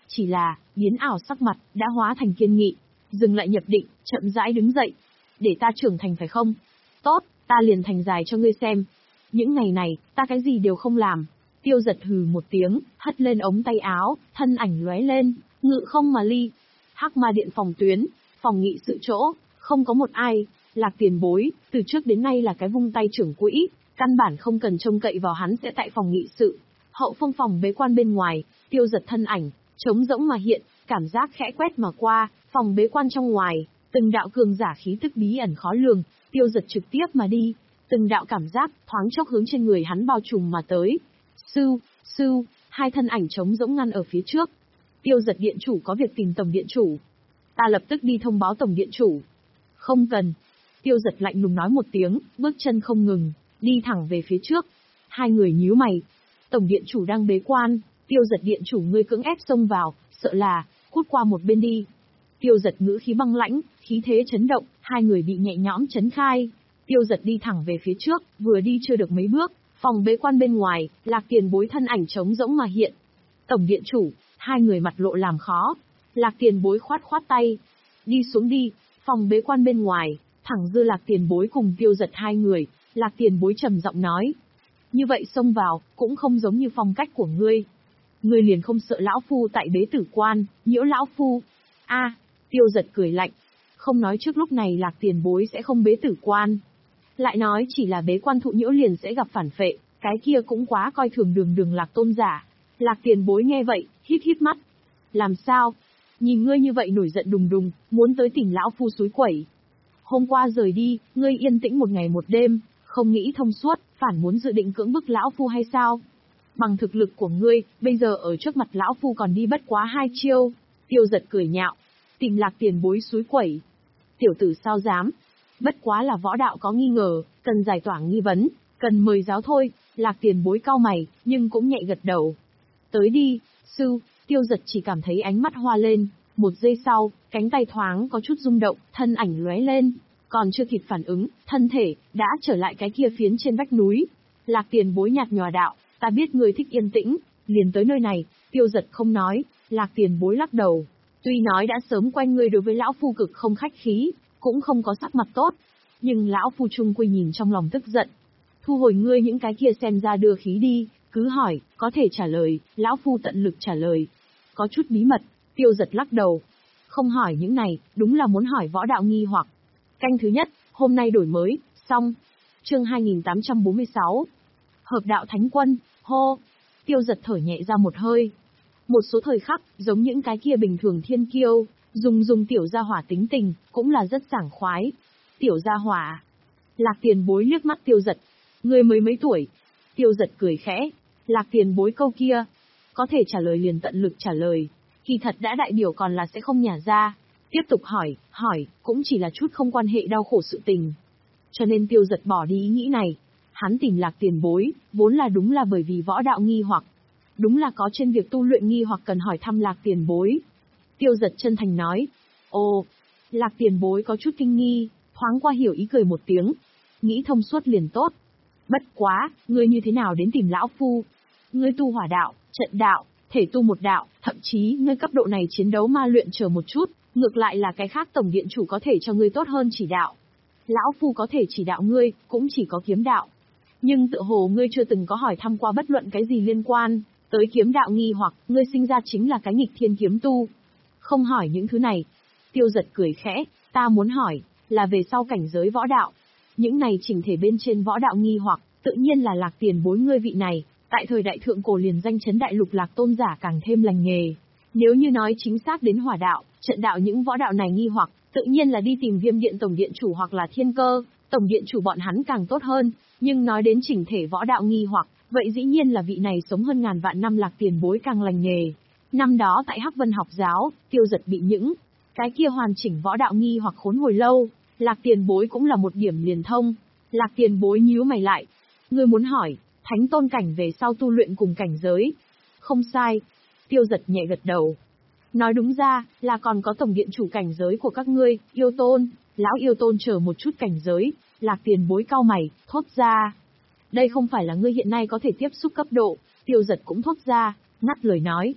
Chỉ là, biến ảo sắc mặt, đã hóa thành kiên nghị. Dừng lại nhập định, chậm rãi đứng dậy. Để ta trưởng thành phải không? Tốt, ta liền thành dài cho ngươi xem. Những ngày này, ta cái gì đều không làm. Tiêu Giật hừ một tiếng, hất lên ống tay áo, thân ảnh lóe lên, ngự không mà ly. Hắc Ma Điện phòng tuyến, phòng nghị sự chỗ, không có một ai. Lạc Tiền Bối, từ trước đến nay là cái vung tay trưởng quỹ, căn bản không cần trông cậy vào hắn sẽ tại phòng nghị sự. Hậu phương phòng bế quan bên ngoài, Tiêu Giật thân ảnh, trống rỗng mà hiện, cảm giác khẽ quét mà qua, phòng bế quan trong ngoài, từng đạo cường giả khí tức bí ẩn khó lường, Tiêu Giật trực tiếp mà đi, từng đạo cảm giác thoáng chốc hướng trên người hắn bao trùm mà tới. Sưu, sưu, hai thân ảnh trống rỗng ngăn ở phía trước. Tiêu Giật điện chủ có việc tìm tổng điện chủ. Ta lập tức đi thông báo tổng điện chủ. Không cần. Tiêu Giật lạnh lùng nói một tiếng, bước chân không ngừng, đi thẳng về phía trước. Hai người nhíu mày. Tổng điện chủ đang bế quan, Tiêu Giật điện chủ ngươi cưỡng ép xông vào, sợ là, cút qua một bên đi. Tiêu Giật ngữ khí băng lãnh, khí thế chấn động, hai người bị nhẹ nhõm chấn khai. Tiêu Giật đi thẳng về phía trước, vừa đi chưa được mấy bước, phòng bế quan bên ngoài, Lạc Tiền Bối thân ảnh trống rỗng mà hiện. Tổng điện chủ, hai người mặt lộ làm khó. Lạc Tiền Bối khoát khoát tay. Đi xuống đi, phòng bế quan bên ngoài, thẳng dư Lạc Tiền Bối cùng Tiêu Giật hai người, Lạc Tiền Bối trầm giọng nói. Như vậy xông vào, cũng không giống như phong cách của ngươi. Ngươi liền không sợ lão phu tại bế tử quan, nhiễu lão phu. A, Tiêu Giật cười lạnh. Không nói trước lúc này Lạc Tiền Bối sẽ không bế tử quan. Lại nói chỉ là bế quan thụ nhiễu liền sẽ gặp phản phệ, cái kia cũng quá coi thường đường đường Lạc tôn giả. Lạc Tiền Bối nghe vậy, hít hít mắt. Làm sao? Nhìn ngươi như vậy nổi giận đùng đùng, muốn tới tìm lão phu suối quẩy. Hôm qua rời đi, ngươi yên tĩnh một ngày một đêm, không nghĩ thông suốt, phản muốn dự định cưỡng bức lão phu hay sao? Bằng thực lực của ngươi, bây giờ ở trước mặt lão phu còn đi bất quá hai chiêu. Tiêu Giật cười nhạo. Tìm Lạc Tiền Bối suối quẩy. Tiểu tử sao dám? Bất quá là võ đạo có nghi ngờ, cần giải tỏa nghi vấn, cần mời giáo thôi. Lạc Tiền Bối cau mày, nhưng cũng nhẹ gật đầu. Tới đi, sư. Tiêu Giật chỉ cảm thấy ánh mắt hoa lên. Một giây sau, cánh tay thoáng có chút rung động, thân ảnh lóe lên. Còn chưa kịp phản ứng, thân thể đã trở lại cái kia phiến trên vách núi. Lạc Tiền Bối nhạt nhòa đạo, ta biết ngươi thích yên tĩnh, liền tới nơi này. Tiêu Giật không nói. Lạc Tiền Bối lắc đầu. Tuy nói đã sớm quen ngươi đối với lão phu cực không khách khí, cũng không có sắc mặt tốt, nhưng lão phu chung quy nhìn trong lòng tức giận. Thu hồi ngươi những cái kia xem ra đưa khí đi, cứ hỏi, có thể trả lời, lão phu tận lực trả lời. Có chút bí mật, Tiêu Giật lắc đầu. Không hỏi những này, đúng là muốn hỏi võ đạo nghi hoặc. Canh thứ nhất, hôm nay đổi mới, xong. Chương hai nghìn tám trăm bốn mươi sáu. Hợp đạo thánh quân, hô. Tiêu Giật thở nhẹ ra một hơi. Một số thời khắc, giống những cái kia bình thường thiên kiêu, dùng dùng tiểu gia hỏa tính tình, cũng là rất sảng khoái. Tiểu gia hỏa. Lạc Tiền Bối liếc mắt Tiêu Giật. Người mới mấy tuổi? Tiêu Giật cười khẽ. Lạc Tiền Bối câu kia. Có thể trả lời liền tận lực trả lời. Kỳ thật đã đại biểu còn là sẽ không nhả ra. Tiếp tục hỏi, hỏi, cũng chỉ là chút không quan hệ đau khổ sự tình. Cho nên Tiêu Giật bỏ đi ý nghĩ này. Hắn tìm Lạc Tiền Bối, vốn là đúng là bởi vì võ đạo nghi hoặc. Đúng là có trên việc tu luyện nghi hoặc cần hỏi thăm Lạc Tiền Bối. Tiêu Giật chân thành nói. Ồ, Lạc Tiền Bối có chút kinh nghi, thoáng qua hiểu ý cười một tiếng. Nghĩ thông suốt liền tốt. Bất quá, ngươi như thế nào đến tìm lão phu? Ngươi tu hỏa đạo, trận đạo, thể tu một đạo, thậm chí ngươi cấp độ này chiến đấu ma luyện chờ một chút, ngược lại là cái khác tổng điện chủ có thể cho ngươi tốt hơn chỉ đạo. Lão phu có thể chỉ đạo ngươi, cũng chỉ có kiếm đạo. Nhưng tự hồ ngươi chưa từng có hỏi thăm qua bất luận cái gì liên quan tới kiếm đạo nghi hoặc, ngươi sinh ra chính là cái nghịch thiên kiếm tu. Không hỏi những thứ này. Tiêu Giật cười khẽ, ta muốn hỏi, là về sau cảnh giới võ đạo. Những này chỉnh thể bên trên võ đạo nghi hoặc, tự nhiên là Lạc Tiền Bối ngươi vị này, tại thời đại thượng cổ liền danh chấn đại lục Lạc tôn giả càng thêm lành nghề. Nếu như nói chính xác đến hỏa đạo, trận đạo những võ đạo này nghi hoặc, tự nhiên là đi tìm Viêm Điện tổng điện chủ hoặc là Thiên Cơ, tổng điện chủ bọn hắn càng tốt hơn, nhưng nói đến chỉnh thể võ đạo nghi hoặc, vậy dĩ nhiên là vị này sống hơn ngàn vạn năm Lạc Tiền Bối càng lành nghề. Năm đó tại Hắc Vân học giáo, Tiêu Giật bị những cái kia hoàn chỉnh võ đạo nghi hoặc khốn hồi lâu, Lạc Tiền Bối cũng là một điểm liền thông. Lạc Tiền Bối nhíu mày lại. Ngươi muốn hỏi, thánh tôn cảnh về sau tu luyện cùng cảnh giới? Không sai. Tiêu Giật nhẹ gật đầu. Nói đúng ra, là còn có tổng điện chủ cảnh giới của các ngươi, yêu tôn, lão yêu tôn chờ một chút cảnh giới. Lạc Tiền Bối cau mày, thốt ra. Đây không phải là ngươi hiện nay có thể tiếp xúc cấp độ. Tiêu Giật cũng thốt ra, ngắt lời nói.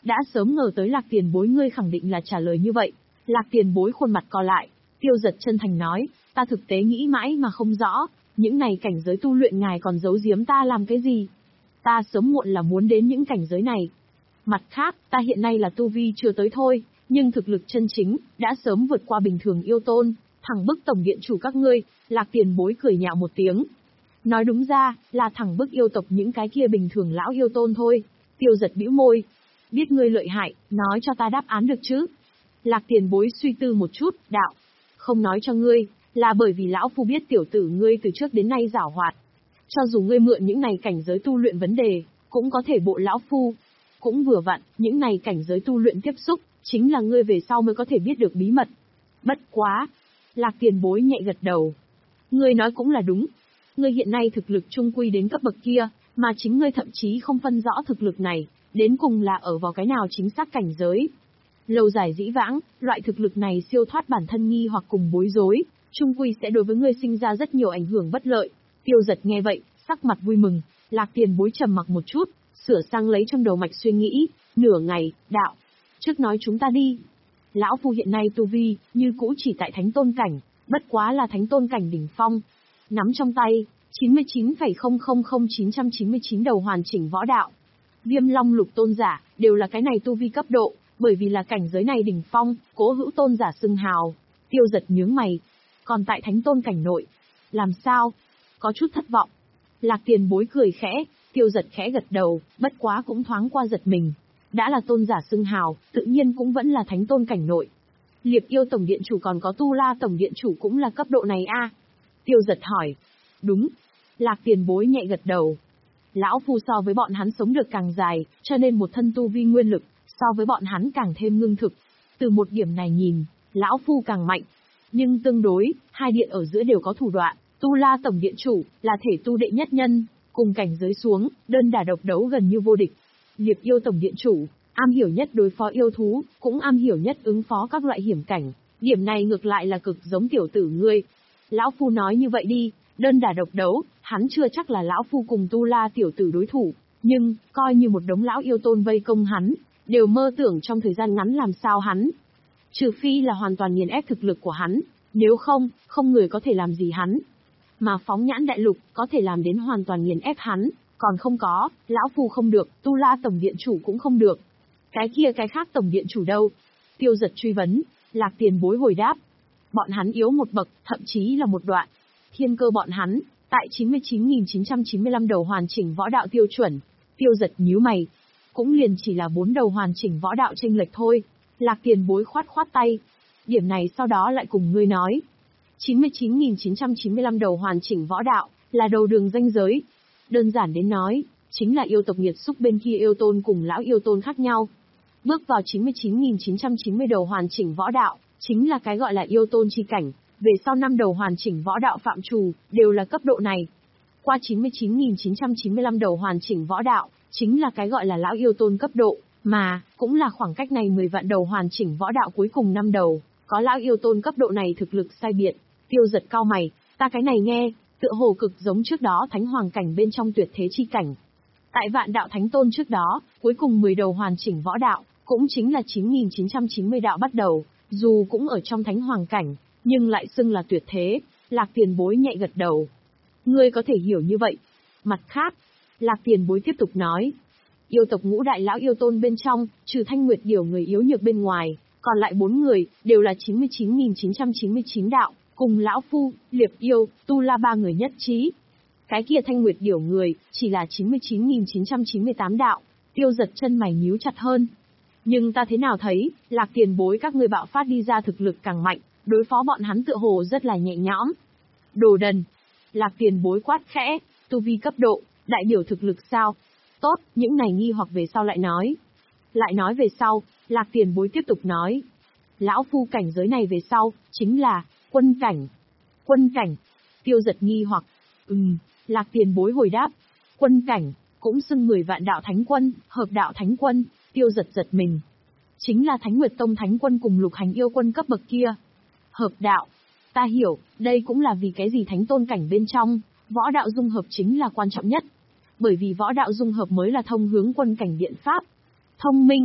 đã sớm ngờ tới Lạc Tiền Bối ngươi khẳng định là trả lời như vậy. Lạc Tiền Bối khuôn mặt co lại, Tiêu Giật chân thành nói, ta thực tế nghĩ mãi mà không rõ, những này cảnh giới tu luyện ngài còn giấu giếm ta làm cái gì? Ta sớm muộn là muốn đến những cảnh giới này. Mặt khác, ta hiện nay là tu vi chưa tới thôi, nhưng thực lực chân chính, đã sớm vượt qua bình thường yêu tôn, thẳng bức tổng điện chủ các ngươi. Lạc Tiền Bối cười nhạo một tiếng. Nói đúng ra, là thẳng bức yêu tộc những cái kia bình thường lão yêu tôn thôi. Tiêu Giật bĩu môi. Biết ngươi lợi hại, nói cho ta đáp án được chứ? Lạc Tiền Bối suy tư một chút, đạo. Không nói cho ngươi, là bởi vì lão phu biết tiểu tử ngươi từ trước đến nay giảo hoạt. Cho dù ngươi mượn những này cảnh giới tu luyện vấn đề, cũng có thể bộ lão phu. Cũng vừa vặn, những này cảnh giới tu luyện tiếp xúc, chính là ngươi về sau mới có thể biết được bí mật. Bất quá. Lạc Tiền Bối nhẹ gật đầu. Ngươi nói cũng là đúng. Ngươi hiện nay thực lực trung quy đến cấp bậc kia, mà chính ngươi thậm chí không phân rõ thực lực này, đến cùng là ở vào cái nào chính xác cảnh giới. Lâu dài dĩ vãng, loại thực lực này siêu thoát bản thân nghi hoặc cùng bối rối, trung quy sẽ đối với ngươi sinh ra rất nhiều ảnh hưởng bất lợi. Tiêu Giật nghe vậy, sắc mặt vui mừng. Lạc Tiền Bối trầm mặc một chút, sửa sang lấy trong đầu mạch suy nghĩ, nửa ngày, đạo. Trước nói chúng ta đi. Lão phu hiện nay tu vi, như cũ chỉ tại thánh tôn cảnh, bất quá là thánh tôn cảnh đỉnh phong. Nắm trong tay, chín mươi chín phẩy không không không chín chín chín đầu hoàn chỉnh võ đạo. Viêm Long Lục tôn giả, đều là cái này tu vi cấp độ, bởi vì là cảnh giới này đỉnh phong, Cố Hữu tôn giả xưng hào. Tiêu Giật nhướng mày. Còn tại thánh tôn cảnh nội, làm sao? Có chút thất vọng. Lạc Tiền Bối cười khẽ, Tiêu Giật khẽ gật đầu, bất quá cũng thoáng qua giật mình. Đã là tôn giả xưng hào, tự nhiên cũng vẫn là thánh tôn cảnh nội. Liệp Yêu tổng điện chủ còn có Tu La tổng điện chủ cũng là cấp độ này a? Tiêu Giật hỏi. Đúng. Lạc Tiền Bối nhẹ gật đầu. Lão phu so với bọn hắn sống được càng dài, cho nên một thân tu vi nguyên lực, so với bọn hắn càng thêm ngưng thực. Từ một điểm này nhìn, lão phu càng mạnh. Nhưng tương đối, hai điện ở giữa đều có thủ đoạn. Tu La tổng điện chủ, là thể tu đệ nhất nhân, cùng cảnh giới xuống, đơn đả độc đấu gần như vô địch. Liệp Yêu tổng điện chủ, am hiểu nhất đối phó yêu thú, cũng am hiểu nhất ứng phó các loại hiểm cảnh. Điểm này ngược lại là cực giống tiểu tử ngươi. Lão phu nói như vậy đi, đơn đả độc đấu, hắn chưa chắc là lão phu cùng Tu La tiểu tử đối thủ, nhưng, coi như một đống lão yêu tôn vây công hắn, đều mơ tưởng trong thời gian ngắn làm sao hắn. Trừ phi là hoàn toàn nghiền ép thực lực của hắn, nếu không, không người có thể làm gì hắn. Mà phóng nhãn đại lục, có thể làm đến hoàn toàn nghiền ép hắn, còn không có, lão phu không được, Tu La tổng điện chủ cũng không được. Cái kia cái khác tổng điện chủ đâu? Tiêu Giật truy vấn. Lạc Tiền Bối hồi đáp. Bọn hắn yếu một bậc, thậm chí là một đoạn. Thiên cơ bọn hắn, tại chín mươi chín nghìn chín trăm chín mươi lăm đầu hoàn chỉnh võ đạo tiêu chuẩn. Tiêu Giật nhíu mày. Cũng liền chỉ là bốn đầu hoàn chỉnh võ đạo chênh lệch thôi. Lạc Tiền Bối khoát khoát tay. Điểm này sau đó lại cùng ngươi nói. chín mươi chín nghìn chín trăm chín mươi lăm đầu hoàn chỉnh võ đạo, là đầu đường ranh giới. Đơn giản đến nói, chính là yêu tộc nghiệt xúc bên kia yêu tôn cùng lão yêu tôn khác nhau. Bước vào chín mươi chín nghìn chín trăm chín mươi đầu hoàn chỉnh võ đạo, chính là cái gọi là yêu tôn chi cảnh, về sau năm đầu hoàn chỉnh võ đạo phạm trù, đều là cấp độ này. Qua chín mươi chín nghìn chín trăm chín mươi lăm đầu hoàn chỉnh võ đạo, chính là cái gọi là lão yêu tôn cấp độ, mà, cũng là khoảng cách này mười vạn đầu hoàn chỉnh võ đạo cuối cùng năm đầu, có lão yêu tôn cấp độ này thực lực sai biệt. Tiêu Giật cao mày, ta cái này nghe, tựa hồ cực giống trước đó thánh hoàng cảnh bên trong tuyệt thế chi cảnh. Tại vạn đạo thánh tôn trước đó, cuối cùng mười đầu hoàn chỉnh võ đạo, cũng chính là chín nghìn chín trăm chín mươi đạo bắt đầu, dù cũng ở trong thánh hoàng cảnh, nhưng lại xưng là tuyệt thế. Lạc Tiền Bối nhẹ gật đầu. Ngươi có thể hiểu như vậy. Mặt khác, Lạc Tiền Bối tiếp tục nói. Yêu tộc ngũ đại lão yêu tôn bên trong, trừ Thanh Nguyệt Điểu người yếu nhược bên ngoài, còn lại bốn người, đều là chín mươi chín nghìn chín trăm chín mươi chín đạo, cùng lão phu, Liệp Yêu, Tu La ba người nhất trí. Cái kia Thanh Nguyệt Điểu người, chỉ là chín mươi chín nghìn chín trăm chín mươi tám đạo. Tiêu Giật chân mày nhíu chặt hơn. Nhưng ta thế nào thấy, Lạc Tiền Bối các ngươi bạo phát đi ra thực lực càng mạnh, đối phó bọn hắn tựa hồ rất là nhẹ nhõm. Đồ đần. Lạc Tiền Bối quát khẽ, tu vi cấp độ, đại biểu thực lực sao? Tốt, những này nghi hoặc về sau lại nói. Lại nói về sau, Lạc Tiền Bối tiếp tục nói. Lão phu cảnh giới này về sau, chính là, quân cảnh. Quân cảnh. Tiêu Giật nghi hoặc. Ừm, Lạc Tiền Bối hồi đáp. Quân cảnh, cũng xưng mười vạn đạo thánh quân, hợp đạo thánh quân. Tiêu Giật giật mình. Chính là Thánh Nguyệt Tông thánh quân cùng lục hành yêu quân cấp bậc kia. Hợp đạo. Ta hiểu, đây cũng là vì cái gì thánh tôn cảnh bên trong, võ đạo dung hợp chính là quan trọng nhất. Bởi vì võ đạo dung hợp mới là thông hướng quân cảnh biện pháp. Thông minh.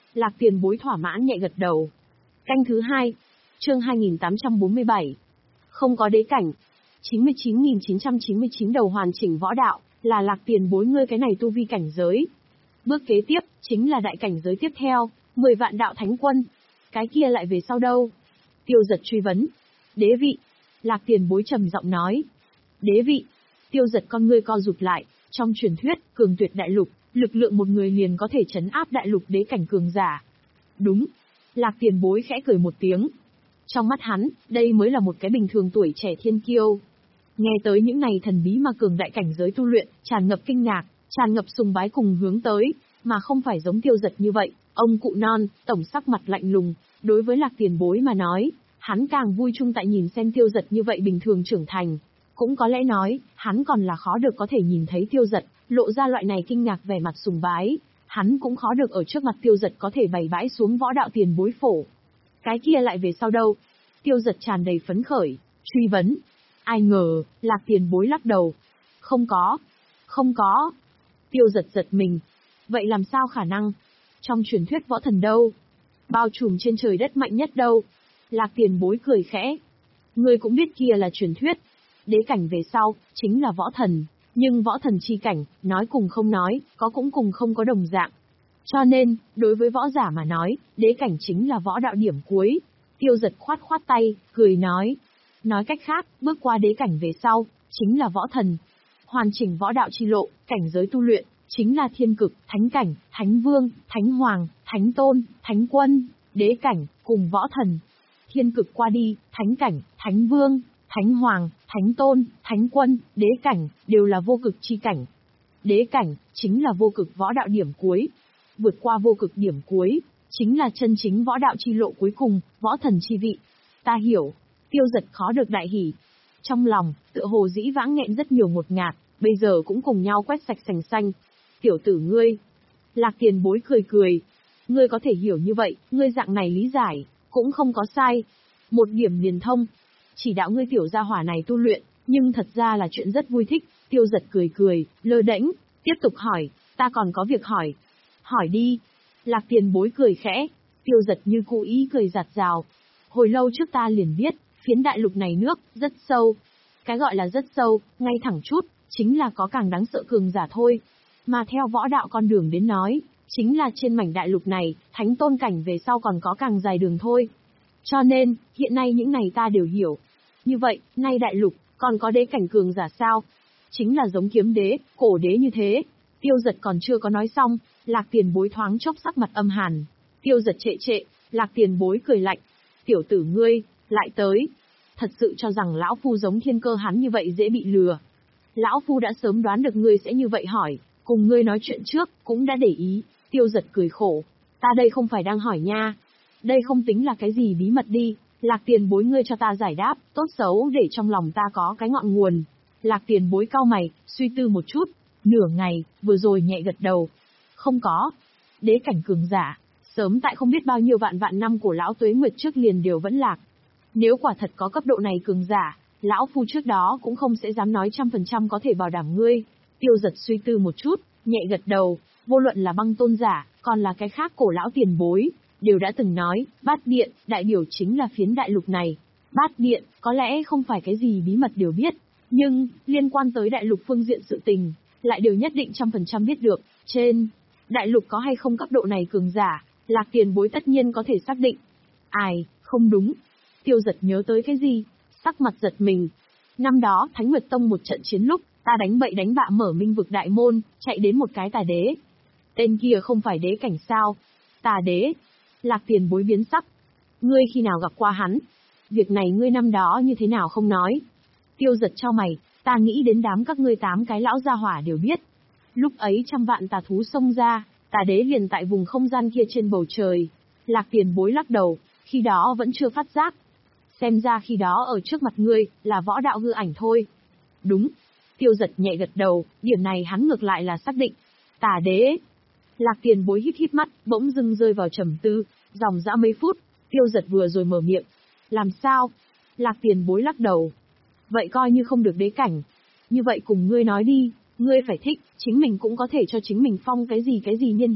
Lạc Tiền Bối thỏa mãn nhẹ gật đầu. Canh thứ hai, chương hai nghìn tám trăm bốn mươi bảy. Không có đế cảnh. chín mươi chín nghìn chín trăm chín mươi chín đầu hoàn chỉnh võ đạo, là Lạc Tiền Bối ngươi cái này tu vi cảnh giới. Bước kế tiếp, chính là đại cảnh giới tiếp theo, mười vạn đạo thánh quân. Cái kia lại về sau đâu? Tiêu Giật truy vấn. Đế vị. Lạc Tiền Bối trầm giọng nói. Đế vị. Tiêu Giật con ngươi co rụt lại, trong truyền thuyết, cường tuyệt đại lục, lực lượng một người liền có thể trấn áp đại lục đế cảnh cường giả. Đúng. Lạc Tiền Bối khẽ cười một tiếng. Trong mắt hắn, đây mới là một cái bình thường tuổi trẻ thiên kiêu. Nghe tới những này thần bí mà cường đại cảnh giới tu luyện, tràn ngập kinh ngạc, tràn ngập sùng bái cùng hướng tới, mà không phải giống Tiêu Giật như vậy, ông cụ non, tổng sắc mặt lạnh lùng. Đối với Lạc Tiền Bối mà nói, hắn càng vui chung tại nhìn xem Tiêu Giật như vậy bình thường trưởng thành. Cũng có lẽ nói, hắn còn là khó được có thể nhìn thấy Tiêu Giật, lộ ra loại này kinh ngạc vẻ mặt sùng bái. Hắn cũng khó được ở trước mặt Tiêu Giật có thể bày bãi xuống võ đạo tiền bối phổ. Cái kia lại về sau đâu? Tiêu Giật tràn đầy phấn khởi, truy vấn. Ai ngờ, Lạc Tiền Bối lắc đầu. Không có. Không có. Tiêu Giật giật mình. Vậy làm sao khả năng? Trong truyền thuyết võ thần đâu? Bao trùm trên trời đất mạnh nhất đâu? Lạc Tiền Bối cười khẽ. Ngươi cũng biết kia là truyền thuyết. Đế cảnh về sau, chính là võ thần. Nhưng võ thần chi cảnh, nói cùng không nói, có cũng cùng không có đồng dạng. Cho nên, đối với võ giả mà nói, đế cảnh chính là võ đạo điểm cuối. Tiêu Giật khoát khoát tay, cười nói. Nói cách khác, bước qua đế cảnh về sau, chính là võ thần. Hoàn chỉnh võ đạo chi lộ, cảnh giới tu luyện, chính là thiên cực, thánh cảnh, thánh vương, thánh hoàng, thánh tôn, thánh quân, đế cảnh, cùng võ thần. Thiên cực qua đi, thánh cảnh, thánh vương, thánh hoàng, thánh tôn, thánh quân, đế cảnh, đều là vô cực chi cảnh. Đế cảnh, chính là vô cực võ đạo điểm cuối. Vượt qua vô cực điểm cuối, chính là chân chính võ đạo chi lộ cuối cùng, võ thần chi vị. Ta hiểu. Tiêu Giật khó được đại hỉ. Trong lòng, tựa hồ dĩ vãng nghẹn rất nhiều ngột ngạt, bây giờ cũng cùng nhau quét sạch sành xanh. Tiểu tử ngươi. Lạc Tiền Bối cười cười. Ngươi có thể hiểu như vậy, ngươi dạng này lý giải, cũng không có sai. Một điểm liền thông. Chỉ đạo ngươi tiểu gia hỏa này tu luyện, nhưng thật ra là chuyện rất vui thích. Tiêu Giật cười cười, lơ đễnh, tiếp tục hỏi, ta còn có việc hỏi. Hỏi đi. Lạc Tiền Bối cười khẽ. Tiêu Giật như cố ý cười giạt rào. Hồi lâu trước ta liền biết, phiến đại lục này nước, rất sâu. Cái gọi là rất sâu, ngay thẳng chút, chính là có càng đáng sợ cường giả thôi. Mà theo võ đạo con đường đến nói, chính là trên mảnh đại lục này, thánh tôn cảnh về sau còn có càng dài đường thôi. Cho nên, hiện nay những này ta đều hiểu. Như vậy, nay đại lục, còn có đế cảnh cường giả sao? Chính là giống kiếm đế, cổ đế như thế. Tiêu Giật còn chưa có nói xong, Lạc Tiền Bối thoáng chốc sắc mặt âm hàn. Tiêu Giật trệ trệ, Lạc Tiền Bối cười lạnh. Tiểu tử ngươi, lại tới. Thật sự cho rằng lão phu giống thiên cơ hắn như vậy dễ bị lừa. Lão phu đã sớm đoán được ngươi sẽ như vậy hỏi, cùng ngươi nói chuyện trước, cũng đã để ý. Tiêu Giật cười khổ. Ta đây không phải đang hỏi nha. Đây không tính là cái gì bí mật đi. Lạc Tiền Bối ngươi cho ta giải đáp, tốt xấu để trong lòng ta có cái ngọn nguồn. Lạc Tiền Bối cau mày, suy tư một chút. Nửa ngày, vừa rồi nhẹ gật đầu. Không có. Đế cảnh cường giả, sớm tại không biết bao nhiêu vạn vạn năm của lão tuế nguyệt trước liền đều vẫn lạc. Nếu quả thật có cấp độ này cường giả, lão phu trước đó cũng không sẽ dám nói trăm phần trăm có thể bảo đảm ngươi. Tiêu Giật suy tư một chút, nhẹ gật đầu, vô luận là Băng Tôn giả, còn là cái khác cổ lão tiền bối, đều đã từng nói, Bát Điện, đại biểu chính là phiến đại lục này. Bát Điện, có lẽ không phải cái gì bí mật đều biết, nhưng, liên quan tới đại lục phương diện sự tình, lại đều nhất định trăm phần trăm biết được. Trên đại lục có hay không cấp độ này cường giả, Lạc Tiền Bối tất nhiên có thể xác định. Ai, không đúng. Tiêu Giật nhớ tới cái gì? Sắc mặt giật mình. Năm đó, Thánh Nguyệt Tông một trận chiến lúc, ta đánh bậy đánh bạ mở minh vực đại môn, chạy đến một cái tà đế. Tên kia không phải đế cảnh sao? Tà đế. Lạc Tiền Bối biến sắc. Ngươi khi nào gặp qua hắn? Việc này ngươi năm đó như thế nào không nói? Tiêu Giật chau mày, ta nghĩ đến đám các ngươi tám cái lão gia hỏa đều biết. Lúc ấy trăm vạn tà thú xông ra, tà đế liền tại vùng không gian kia trên bầu trời. Lạc Tiền Bối lắc đầu, khi đó vẫn chưa phát giác. Xem ra khi đó ở trước mặt ngươi, là võ đạo hư ảnh thôi. Đúng. Tiêu Giật nhẹ gật đầu, điểm này hắn ngược lại là xác định. Tà đế. Lạc Tiền Bối hít hít mắt, bỗng dưng rơi vào trầm tư, dòng dã mấy phút, Tiêu Giật vừa rồi mở miệng. Làm sao? Lạc Tiền Bối lắc đầu. Vậy coi như không được đế cảnh. Như vậy cùng ngươi nói đi, ngươi phải thích, chính mình cũng có thể cho chính mình phong cái gì cái gì niên hiệu,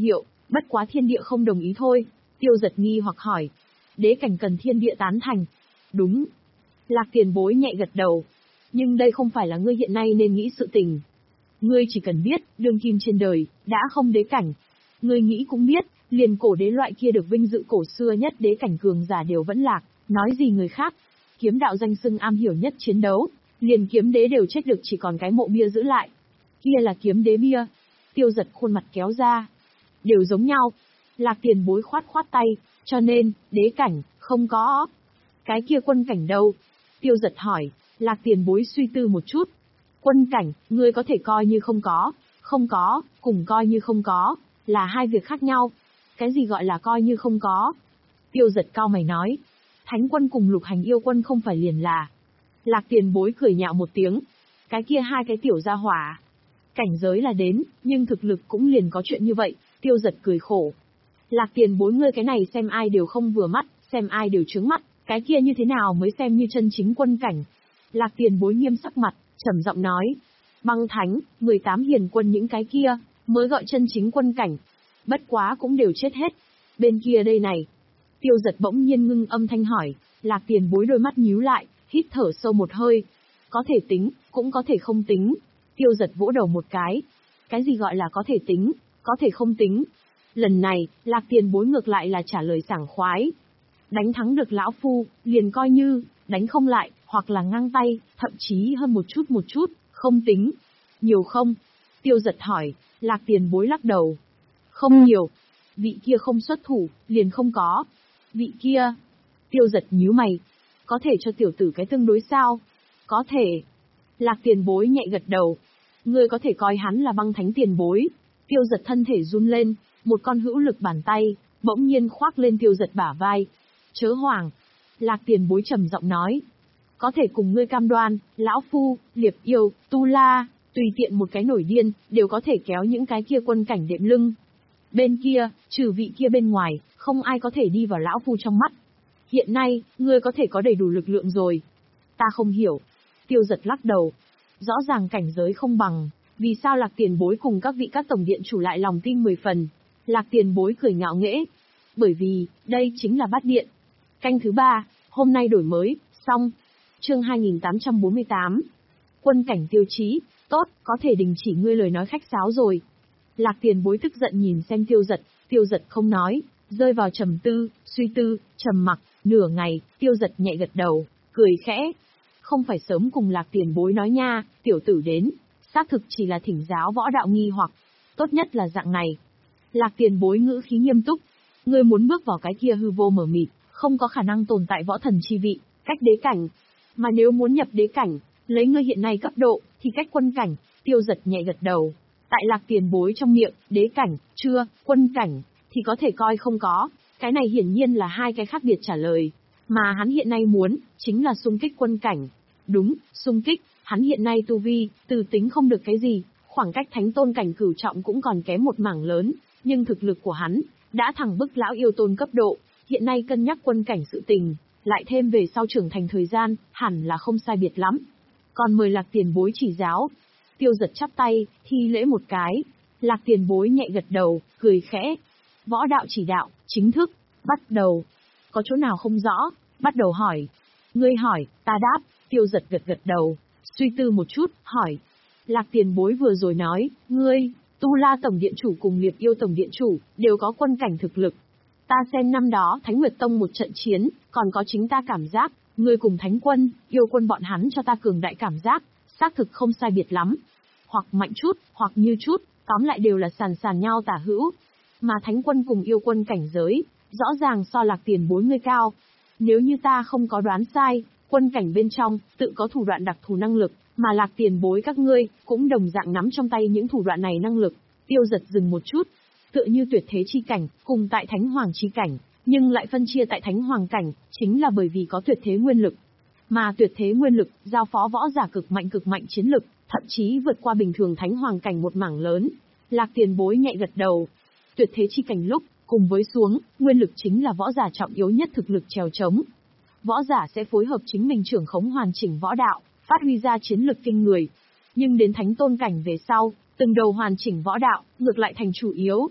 Bất quá thiên địa không đồng ý thôi. Tiêu Giật nghi hoặc hỏi. Đế cảnh cần thiên địa tán thành. Đúng. Lạc Tiền Bối nhẹ gật đầu. Nhưng đây không phải là ngươi hiện nay nên nghĩ sự tình. Ngươi chỉ cần biết, đương kim trên đời, đã không đế cảnh. Ngươi nghĩ cũng biết, liền cổ đế loại kia được vinh dự cổ xưa nhất đế cảnh cường giả đều vẫn lạc, nói gì người khác. Kiếm đạo danh xưng am hiểu nhất chiến đấu, liền kiếm đế đều chết được chỉ còn cái mộ bia giữ lại. Kia là kiếm đế bia. Tiêu Giật khuôn mặt kéo ra. Đều giống nhau. Lạc Tiền Bối khoát khoát tay, cho nên, đế cảnh, không có. Cái kia quân cảnh đâu? Tiêu Giật hỏi. Lạc Tiền Bối suy tư một chút. Quân cảnh, ngươi có thể coi như không có, không có, cùng coi như không có, là hai việc khác nhau. Cái gì gọi là coi như không có? Tiêu Giật cau mày nói. Thánh quân cùng lục hành yêu quân không phải liền là. Lạc Tiền Bối cười nhạo một tiếng. Cái kia hai cái tiểu gia hỏa. Cảnh giới là đến, nhưng thực lực cũng liền có chuyện như vậy. Tiêu Giật cười khổ. Lạc Tiền Bối ngươi cái này xem ai đều không vừa mắt, xem ai đều trướng mắt, cái kia như thế nào mới xem như chân chính quân cảnh? Lạc Tiền Bối nghiêm sắc mặt, trầm giọng nói. Băng thánh, mười tám hiền quân những cái kia, mới gọi chân chính quân cảnh. Bất quá cũng đều chết hết. Bên kia đây này. Tiêu Giật bỗng nhiên ngưng âm thanh hỏi. Lạc Tiền Bối đôi mắt nhíu lại, hít thở sâu một hơi. Có thể tính, cũng có thể không tính. Tiêu Giật vỗ đầu một cái. Cái gì gọi là có thể tính, có thể không tính? Lần này, Lạc Tiền Bối ngược lại là trả lời sảng khoái. Đánh thắng được lão phu, liền coi như, đánh không lại, hoặc là ngang tay, thậm chí hơn một chút một chút, không tính. Nhiều không? Tiêu Giật hỏi. Lạc Tiền Bối lắc đầu. Không nhiều. Vị kia không xuất thủ, liền không có. Vị kia. Tiêu Giật nhíu mày. Có thể cho tiểu tử cái tương đối sao? Có thể. Lạc Tiền Bối nhẹ gật đầu. Ngươi có thể coi hắn là băng thánh tiền bối. Tiêu Giật thân thể run lên, một con hữu lực bàn tay, bỗng nhiên khoác lên Tiêu Giật bả vai. Chớ hoảng. Lạc Tiền Bối trầm giọng nói. Có thể cùng ngươi cam đoan, lão phu, liệp yêu, tu la, tùy tiện một cái nổi điên, đều có thể kéo những cái kia quân cảnh đệm lưng. Bên kia, trừ vị kia bên ngoài, không ai có thể đi vào lão phu trong mắt. Hiện nay, ngươi có thể có đầy đủ lực lượng rồi. Ta không hiểu. Tiêu Giật lắc đầu. Rõ ràng cảnh giới không bằng, vì sao Lạc Tiền Bối cùng các vị các tổng điện chủ lại lòng tin mười phần? Lạc Tiền Bối cười ngạo nghễ. Bởi vì, đây chính là bát điện. Canh thứ ba, hôm nay đổi mới, xong. Chương hai nghìn tám trăm bốn mươi tám. Quân cảnh tiêu chí, tốt, có thể đình chỉ ngươi lời nói khách sáo rồi. Lạc Tiền Bối tức giận nhìn xem Tiêu Giật, Tiêu Giật không nói, rơi vào trầm tư, suy tư, trầm mặc, nửa ngày, Tiêu Giật nhẹ gật đầu, cười khẽ. Không phải sớm cùng Lạc Tiền Bối nói nha, tiểu tử đến, xác thực chỉ là thỉnh giáo võ đạo nghi hoặc, tốt nhất là dạng này. Lạc Tiền Bối ngữ khí nghiêm túc, ngươi muốn bước vào cái kia hư vô mờ mịt, không có khả năng tồn tại võ thần chi vị, cách đế cảnh. Mà nếu muốn nhập đế cảnh, lấy ngươi hiện nay cấp độ, thì cách quân cảnh. Tiêu Giật nhẹ gật đầu. Tại Lạc Tiền Bối trong miệng, đế cảnh, chưa, quân cảnh, thì có thể coi không có. Cái này hiển nhiên là hai cái khác biệt trả lời. Mà hắn hiện nay muốn, chính là xung kích quân cảnh. Đúng, xung kích, hắn hiện nay tu vi, từ tính không được cái gì, khoảng cách thánh tôn cảnh cửu trọng cũng còn kém một mảng lớn, nhưng thực lực của hắn, đã thẳng bức lão yêu tôn cấp độ, hiện nay cân nhắc quân cảnh sự tình, lại thêm về sau trưởng thành thời gian, hẳn là không sai biệt lắm. Còn mời Lạc Tiền Bối chỉ giáo. Tiêu Giật chắp tay, thi lễ một cái. Lạc Tiền Bối nhẹ gật đầu, cười khẽ. Võ đạo chỉ đạo, chính thức, bắt đầu. Có chỗ nào không rõ, bắt đầu hỏi. Ngươi hỏi, ta đáp. Tiêu Giật gật gật đầu, suy tư một chút, hỏi. Lạc Tiền Bối vừa rồi nói, ngươi, Tu La Tổng Điện Chủ cùng Liệp Yêu Tổng Điện Chủ, đều có quân cảnh thực lực. Ta xem năm đó Thánh Nguyệt Tông một trận chiến, còn có chính ta cảm giác, ngươi cùng Thánh Quân, Yêu Quân bọn hắn cho ta cường đại cảm giác, xác thực không sai biệt lắm. Hoặc mạnh chút, hoặc như chút, tóm lại đều là sàn sàn nhau tả hữu. Mà Thánh Quân cùng Yêu Quân cảnh giới, rõ ràng so Lạc Tiền Bối ngươi cao. Nếu như ta không có đoán sai, quân cảnh bên trong, tự có thủ đoạn đặc thù năng lực, mà Lạc Tiền Bối các ngươi, cũng đồng dạng nắm trong tay những thủ đoạn này năng lực. Tiêu Giật dừng một chút, tựa như tuyệt thế chi cảnh, cùng tại Thánh Hoàng chi cảnh, nhưng lại phân chia tại Thánh Hoàng cảnh, chính là bởi vì có tuyệt thế nguyên lực. Mà tuyệt thế nguyên lực, giao phó võ giả cực mạnh cực mạnh chiến lực, thậm chí vượt qua bình thường Thánh Hoàng cảnh một mảng lớn. Lạc Tiền Bối nhẹ gật đầu. Tuyệt thế chi cảnh lúc, cùng với xuống, nguyên lực chính là võ giả trọng yếu nhất thực lực trèo trống. Võ giả sẽ phối hợp chính mình trưởng khống hoàn chỉnh võ đạo, phát huy ra chiến lực kinh người. Nhưng đến Thánh Tôn cảnh về sau, từng đầu hoàn chỉnh võ đạo, ngược lại thành chủ yếu.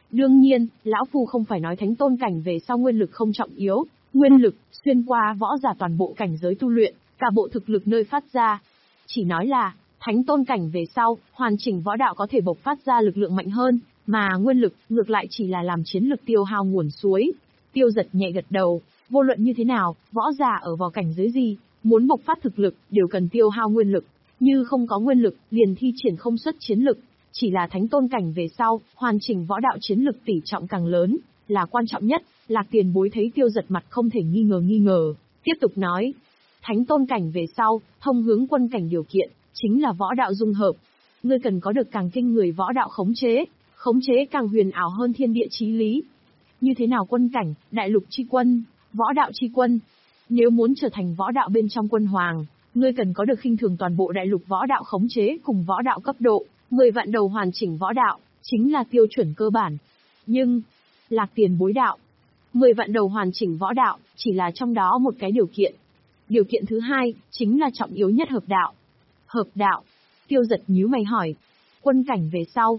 Đương nhiên, lão phu không phải nói thánh tôn cảnh về sau nguyên lực không trọng yếu, nguyên lực, xuyên qua võ giả toàn bộ cảnh giới tu luyện, cả bộ thực lực nơi phát ra. Chỉ nói là, thánh tôn cảnh về sau, hoàn chỉnh võ đạo có thể bộc phát ra lực lượng mạnh hơn, mà nguyên lực, ngược lại chỉ là làm chiến lực tiêu hao nguồn suối. Tiêu Giật nhẹ gật đầu, vô luận như thế nào, võ giả ở vào cảnh giới gì, muốn bộc phát thực lực, đều cần tiêu hao nguyên lực. Như không có nguyên lực, liền thi triển không xuất chiến lực. Chỉ là thánh tôn cảnh về sau, hoàn chỉnh võ đạo chiến lực tỷ trọng càng lớn, là quan trọng nhất. Lạc Tiền Bối thấy Tiêu Giật mặt không thể nghi ngờ nghi ngờ, tiếp tục nói. Thánh tôn cảnh về sau, thông hướng quân cảnh điều kiện, chính là võ đạo dung hợp. Ngươi cần có được càng kinh người võ đạo khống chế, khống chế càng huyền ảo hơn thiên địa chí lý. Như thế nào quân cảnh, đại lục chi quân, võ đạo chi quân? Nếu muốn trở thành võ đạo bên trong quân hoàng, ngươi cần có được khinh thường toàn bộ đại lục võ đạo khống chế cùng võ đạo cấp độ, mười vạn đầu hoàn chỉnh võ đạo, chính là tiêu chuẩn cơ bản. Nhưng, Lạc Tiền Bối đạo, mười vạn đầu hoàn chỉnh võ đạo, chỉ là trong đó một cái điều kiện. Điều kiện thứ hai, chính là trọng yếu nhất hợp đạo. Hợp đạo. Tiêu Giật nhíu mày hỏi. Quân cảnh về sau,